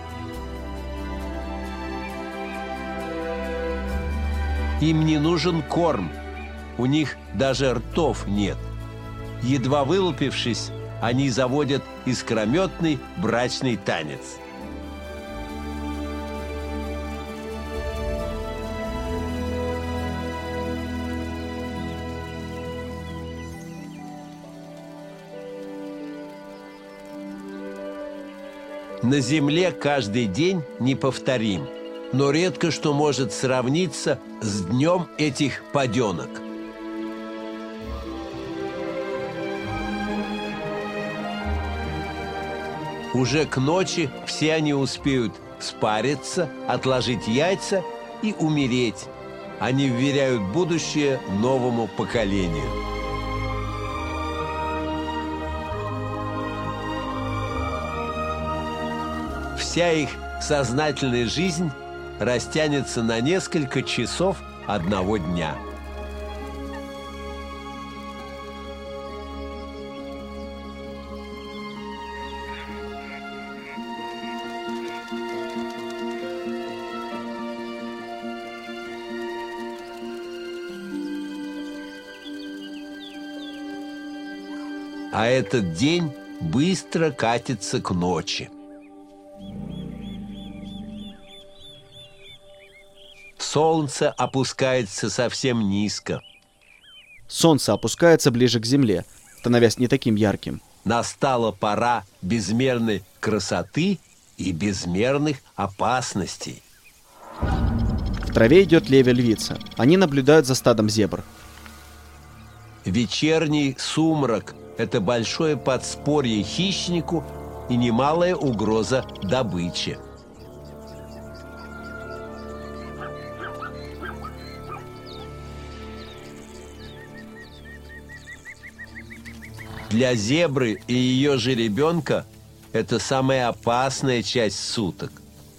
Им не нужен корм, у них даже ртов нет. Едва вылупившись, они заводят искрометный брачный танец. На Земле каждый день неповторим, но редко что может сравниться с днем этих паденок. Уже к ночи все они успеют спариться, отложить яйца и умереть. Они вверяют будущее новому поколению. Вся их сознательная жизнь растянется на несколько часов одного дня. А этот день быстро катится к ночи. Солнце опускается совсем низко. Солнце опускается ближе к земле, становясь не таким ярким. Настала пора безмерной красоты и безмерных опасностей. В траве идет левия-львица. Они наблюдают за стадом зебр. Вечерний сумрак – это большое подспорье хищнику и немалая угроза добыче. Для зебры и ее жеребенка это самая опасная часть суток.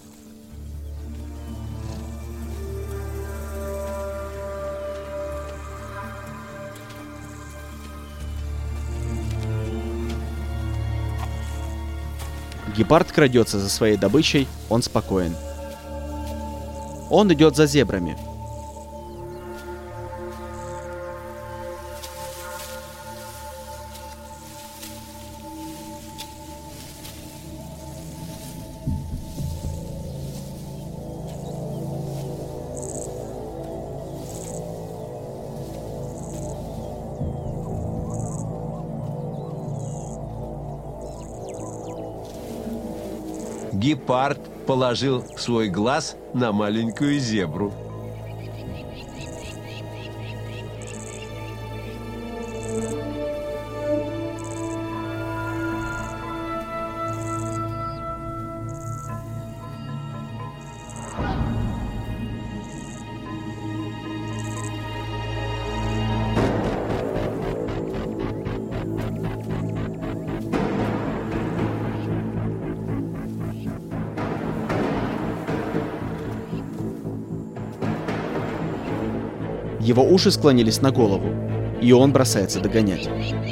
Гепард крадется за своей добычей, он спокоен. Он идет за зебрами. Гепард положил свой глаз на маленькую зебру. Его уши склонились на голову, и он бросается догонять.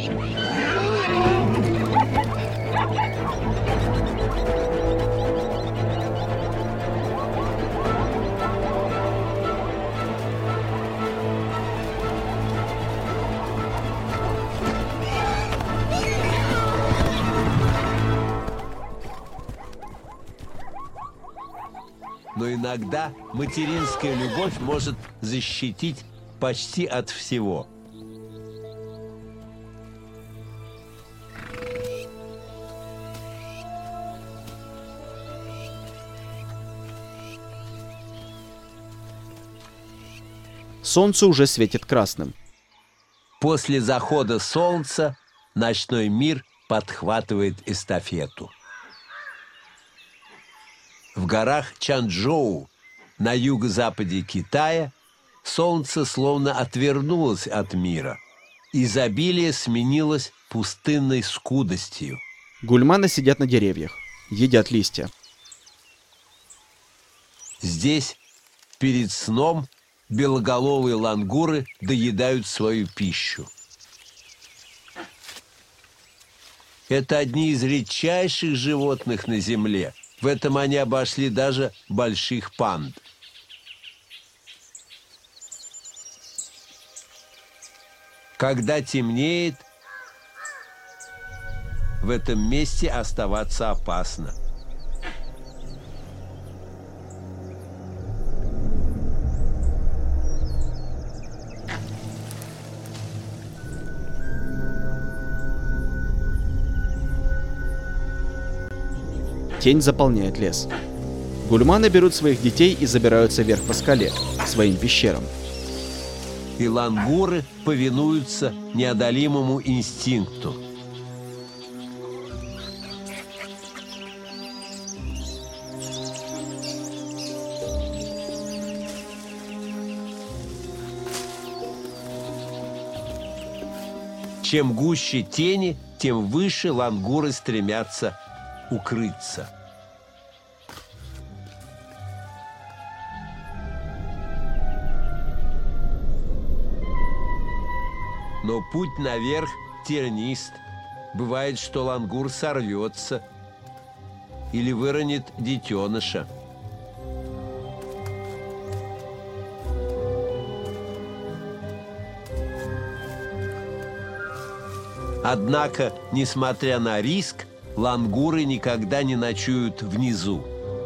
Но иногда материнская любовь может защитить почти от всего. Солнце уже светит красным. После захода солнца ночной мир подхватывает эстафету. В горах Чанчжоу на юго-западе Китая солнце словно отвернулось от мира. Изобилие сменилось пустынной скудостью. Гульманы сидят на деревьях, едят листья. Здесь перед сном белоголовые лангуры доедают свою пищу. Это одни из редчайших животных на Земле. В этом они обошли даже больших панд. Когда темнеет, в этом месте оставаться опасно. Тень заполняет лес. Гульманы берут своих детей и забираются вверх по скале, к своим пещерам. И лангуры повинуются неодолимому инстинкту. Чем гуще тени, тем выше лангуры стремятся укрыться. Но путь наверх тернист. Бывает, что лангур сорвется или выронит детеныша. Однако, несмотря на риск, лангуры никогда не ночуют внизу.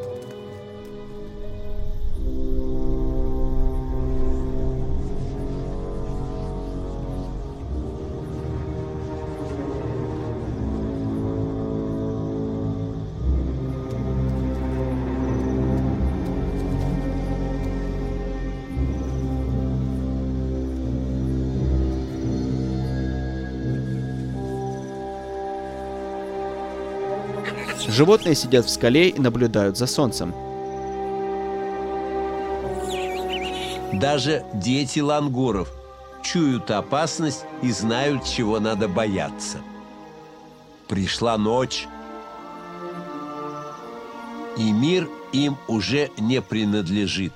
Животные сидят в скале и наблюдают за солнцем. Даже дети лангуров чуют опасность и знают, чего надо бояться. Пришла ночь, и мир им уже не принадлежит.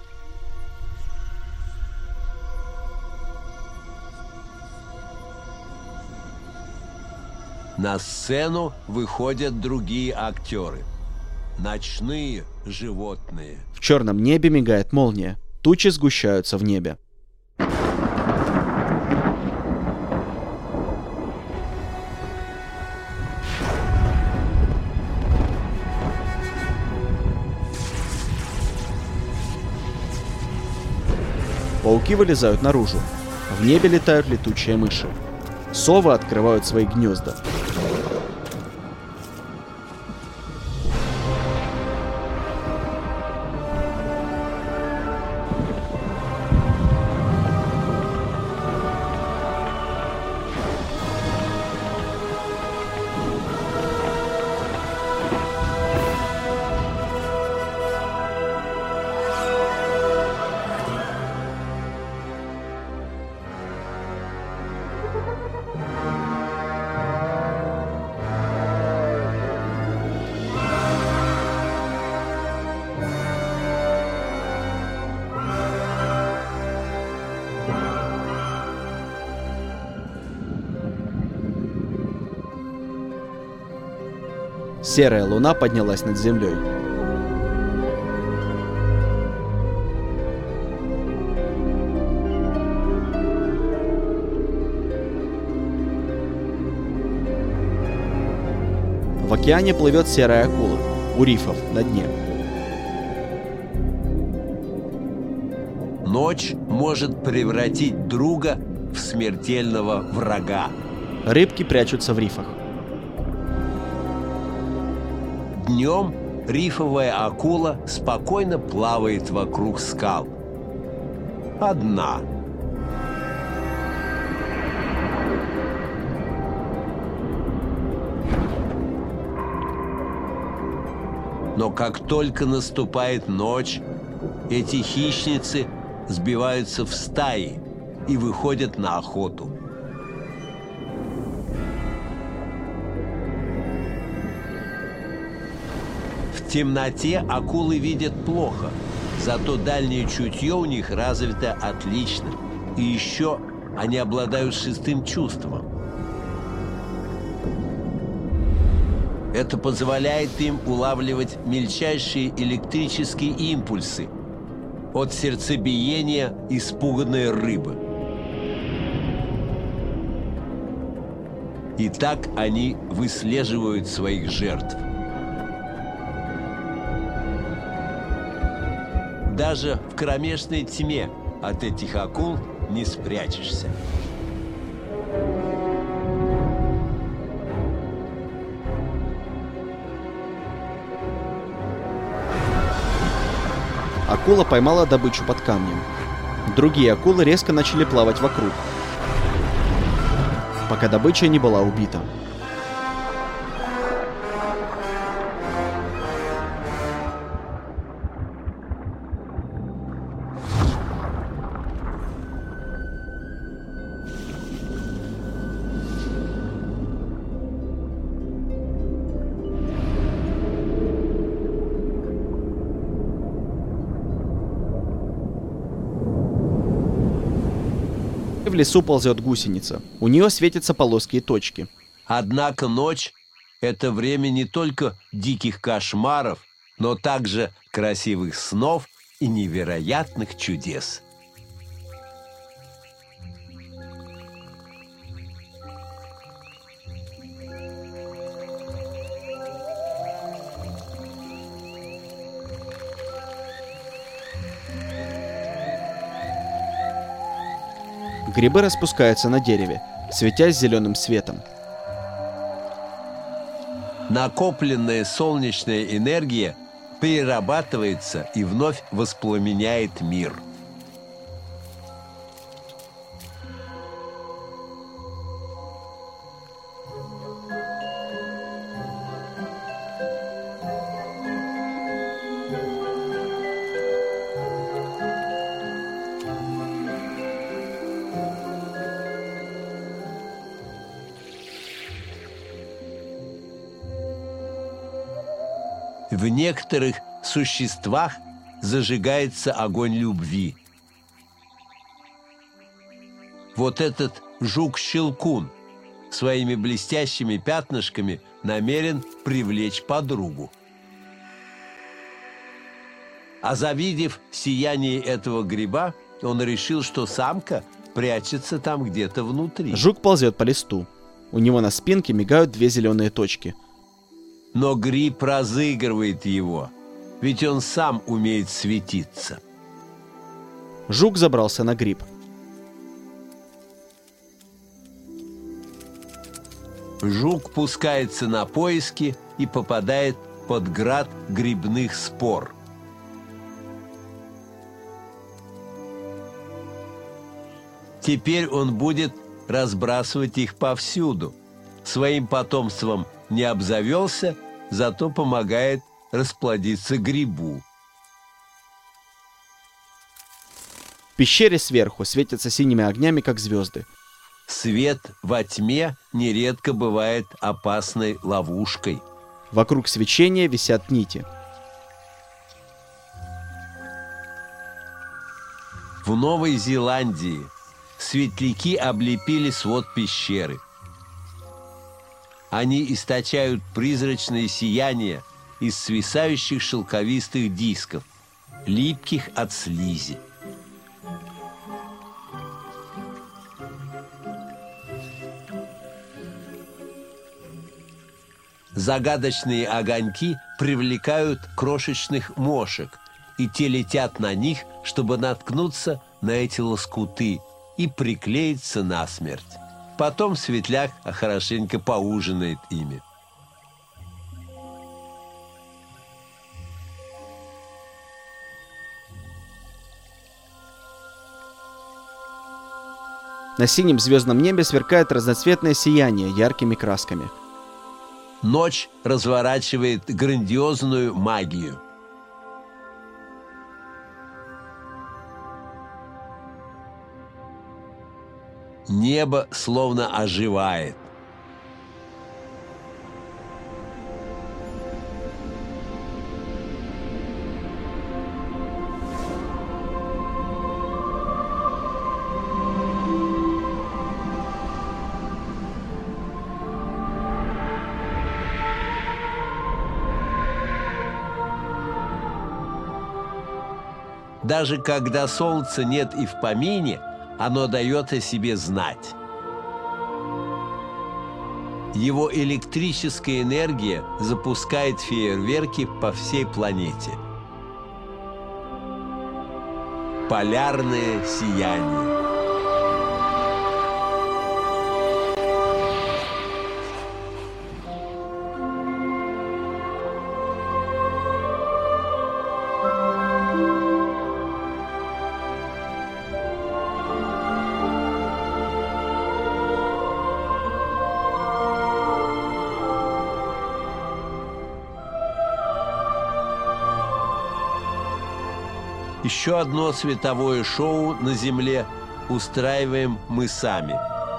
На сцену выходят другие актеры. Ночные животные. В черном небе мигает молния. Тучи сгущаются в небе. Пауки вылезают наружу. В небе летают летучие мыши. Совы открывают свои гнезда. Серая луна поднялась над землей. В океане плывет серая акула у рифов на дне. Ночь может превратить друга в смертельного врага. Рыбки прячутся в рифах. Днем рифовая акула спокойно плавает вокруг скал. Одна. Но как только наступает ночь, эти хищницы сбиваются в стаи и выходят на охоту. В темноте акулы видят плохо, зато дальнее чутье у них развито отлично. И еще они обладают шестым чувством. Это позволяет им улавливать мельчайшие электрические импульсы от сердцебиения испуганной рыбы. И так они выслеживают своих жертв. Даже в кромешной тьме от этих акул не спрячешься. Акула поймала добычу под камнем. Другие акулы резко начали плавать вокруг, пока добыча не была убита. В лесу ползет гусеница. У нее светятся полоски и точки. Однако ночь – это время не только диких кошмаров, но также красивых снов и невероятных чудес. Грибы распускаются на дереве, светясь зеленым светом. Накопленная солнечная энергия перерабатывается и вновь воспламеняет мир. В некоторых существах зажигается огонь любви. Вот этот жук-щелкун своими блестящими пятнышками намерен привлечь подругу. А завидев сияние этого гриба, он решил, что самка прячется там где-то внутри. Жук ползет по листу. У него на спинке мигают две зеленые точки. Но гриб разыгрывает его, ведь он сам умеет светиться. Жук забрался на гриб. Жук пускается на поиски и попадает под град грибных спор. Теперь он будет разбрасывать их повсюду. Своим потомством не обзавелся, зато помогает расплодиться грибу. В пещере сверху светятся синими огнями, как звезды. Свет во тьме нередко бывает опасной ловушкой. Вокруг свечения висят нити. В Новой Зеландии светляки облепили свод пещеры. Они источают призрачное сияние из свисающих шелковистых дисков, липких от слизи. Загадочные огоньки привлекают крошечных мошек, и те летят на них, чтобы наткнуться на эти лоскуты и приклеиться насмерть. Потом светляк хорошенько поужинает ими. На синем звездном небе сверкает разноцветное сияние яркими красками. Ночь разворачивает грандиозную магию. Небо словно оживает. Даже когда солнца нет и в помине, оно дает о себе знать. Его электрическая энергия запускает фейерверки по всей планете. Полярное сияние. Еще одно световое шоу на Земле устраиваем мы сами.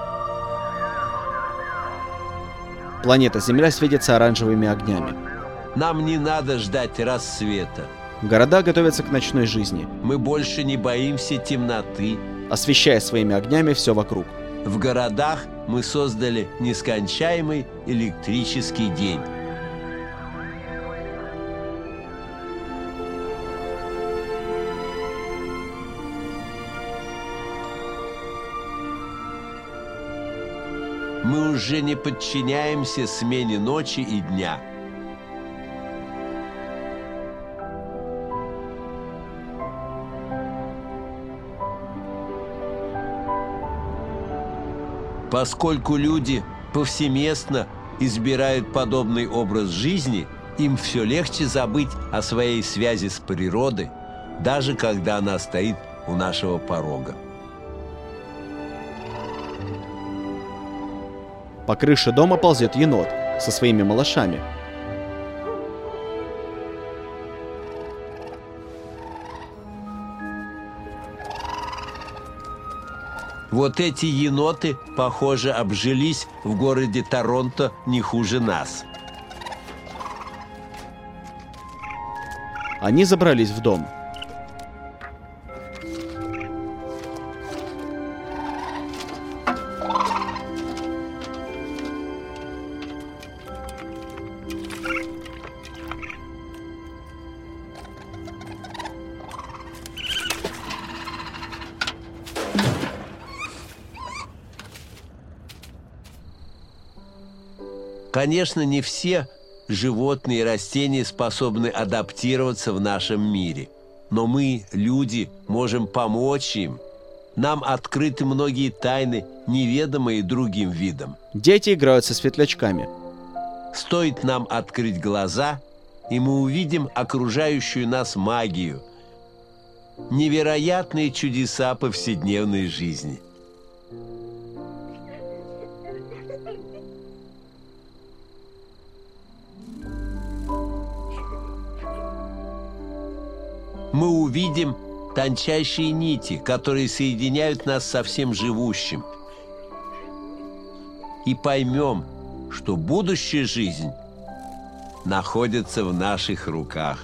Планета Земля светится оранжевыми огнями. Нам не надо ждать рассвета. Города готовятся к ночной жизни, Мы больше не боимся темноты. освещая своими огнями все вокруг. В городах мы создали нескончаемый электрический день. Мы уже не подчиняемся смене ночи и дня. Поскольку люди повсеместно избирают подобный образ жизни, им все легче забыть о своей связи с природой, даже когда она стоит у нашего порога. По крыше дома ползет енот со своими малышами. Вот эти еноты, похоже, обжились в городе Торонто не хуже нас. Они забрались в дом. Конечно, не все животные и растения способны адаптироваться в нашем мире. Но мы, люди, можем помочь им. Нам открыты многие тайны, неведомые другим видам. Дети играют со светлячками. Стоит нам открыть глаза, и мы увидим окружающую нас магию, невероятные чудеса повседневной жизни. Мы увидим тончайшие нити, которые соединяют нас со всем живущим. И поймем, что будущая жизнь находится в наших руках.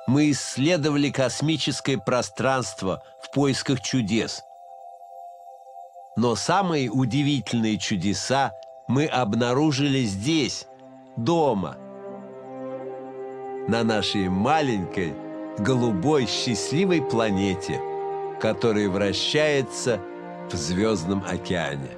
Мы исследовали космическое пространство в поисках чудес. Но самые удивительные чудеса мы обнаружили здесь, дома, на нашей маленькой, голубой, счастливой планете, которая вращается в звездном океане.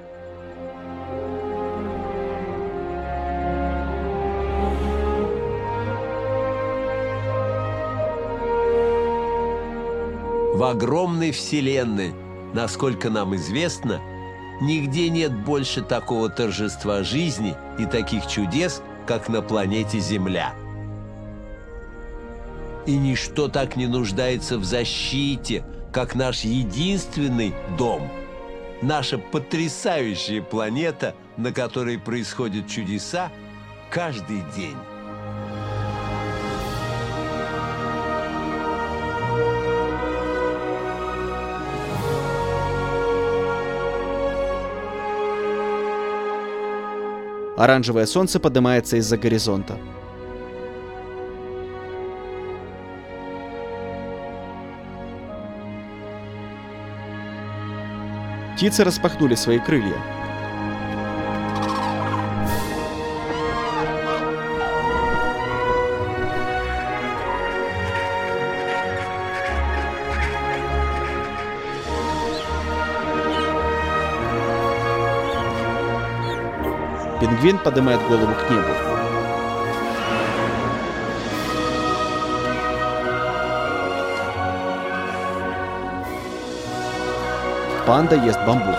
В огромной Вселенной, насколько нам известно, нигде нет больше такого торжества жизни и таких чудес, как на планете Земля. И ничто так не нуждается в защите, как наш единственный дом, наша потрясающая планета, на которой происходят чудеса каждый день. Оранжевое солнце поднимается из-за горизонта. Птицы распахнули свои крылья. Пингвин поднимает голову к небу. Панда ест бамбук.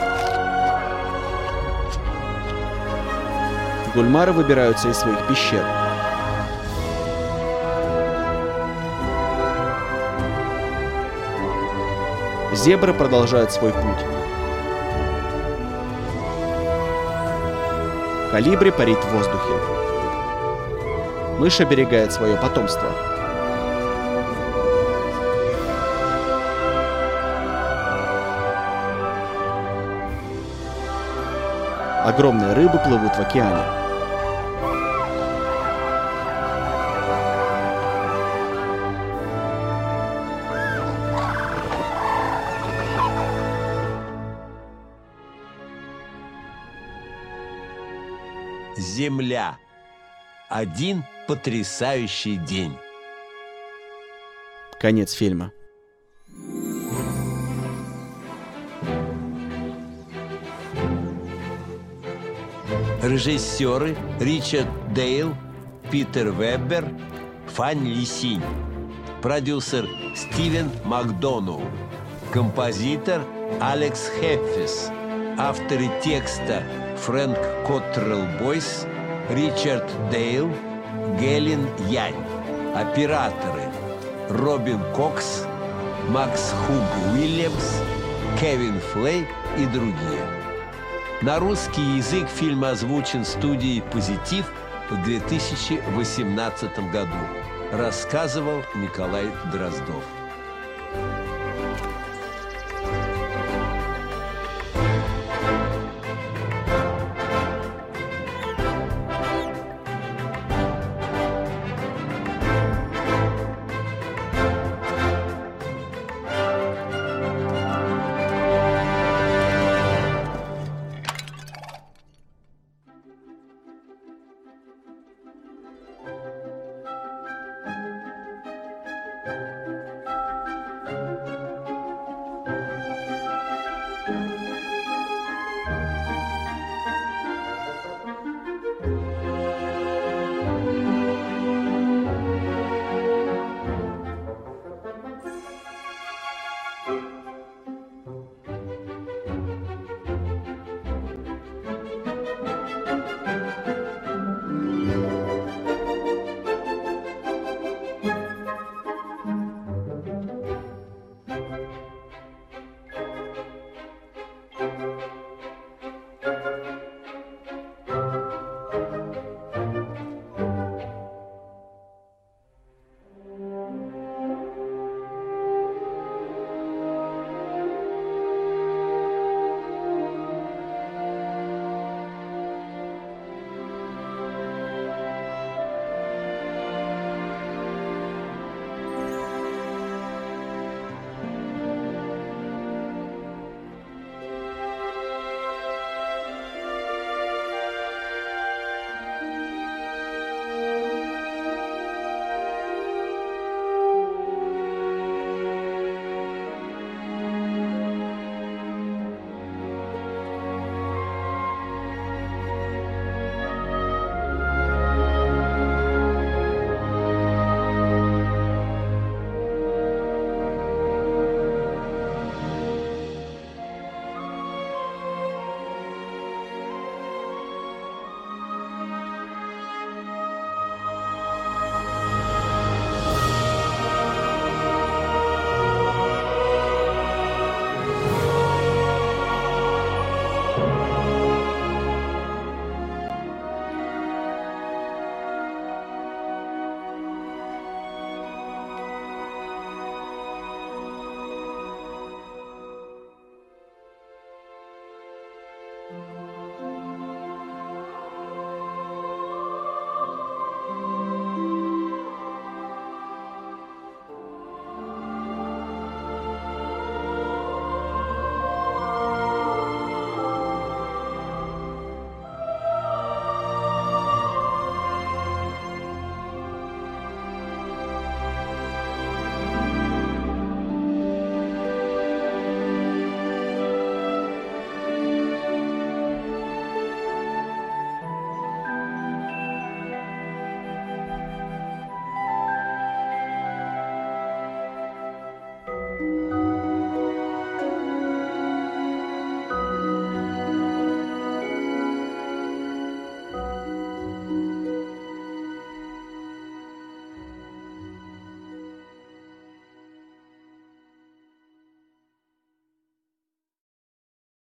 Гульмары выбираются из своих пещер. Зебры продолжают свой путь. Колибри парит в воздухе. Мышь оберегает свое потомство. Огромные рыбы плывут в океане. Земля. Один потрясающий день. Конец фильма. Режиссеры Ричард Дейл, Питер Веббер, Фань Лисинь. Продюсер Стивен Макдоноу. Композитор Алекс Хеффис. Авторы текста Фрэнк Коттрелл Бойс, Ричард Дейл, Гелен Янь. Операторы Робин Кокс, Макс Хуг Уильямс, Кевин Флей и другие. На русский язык фильм озвучен студией «Позитив» в 2018 году. Рассказывал Николай Дроздов.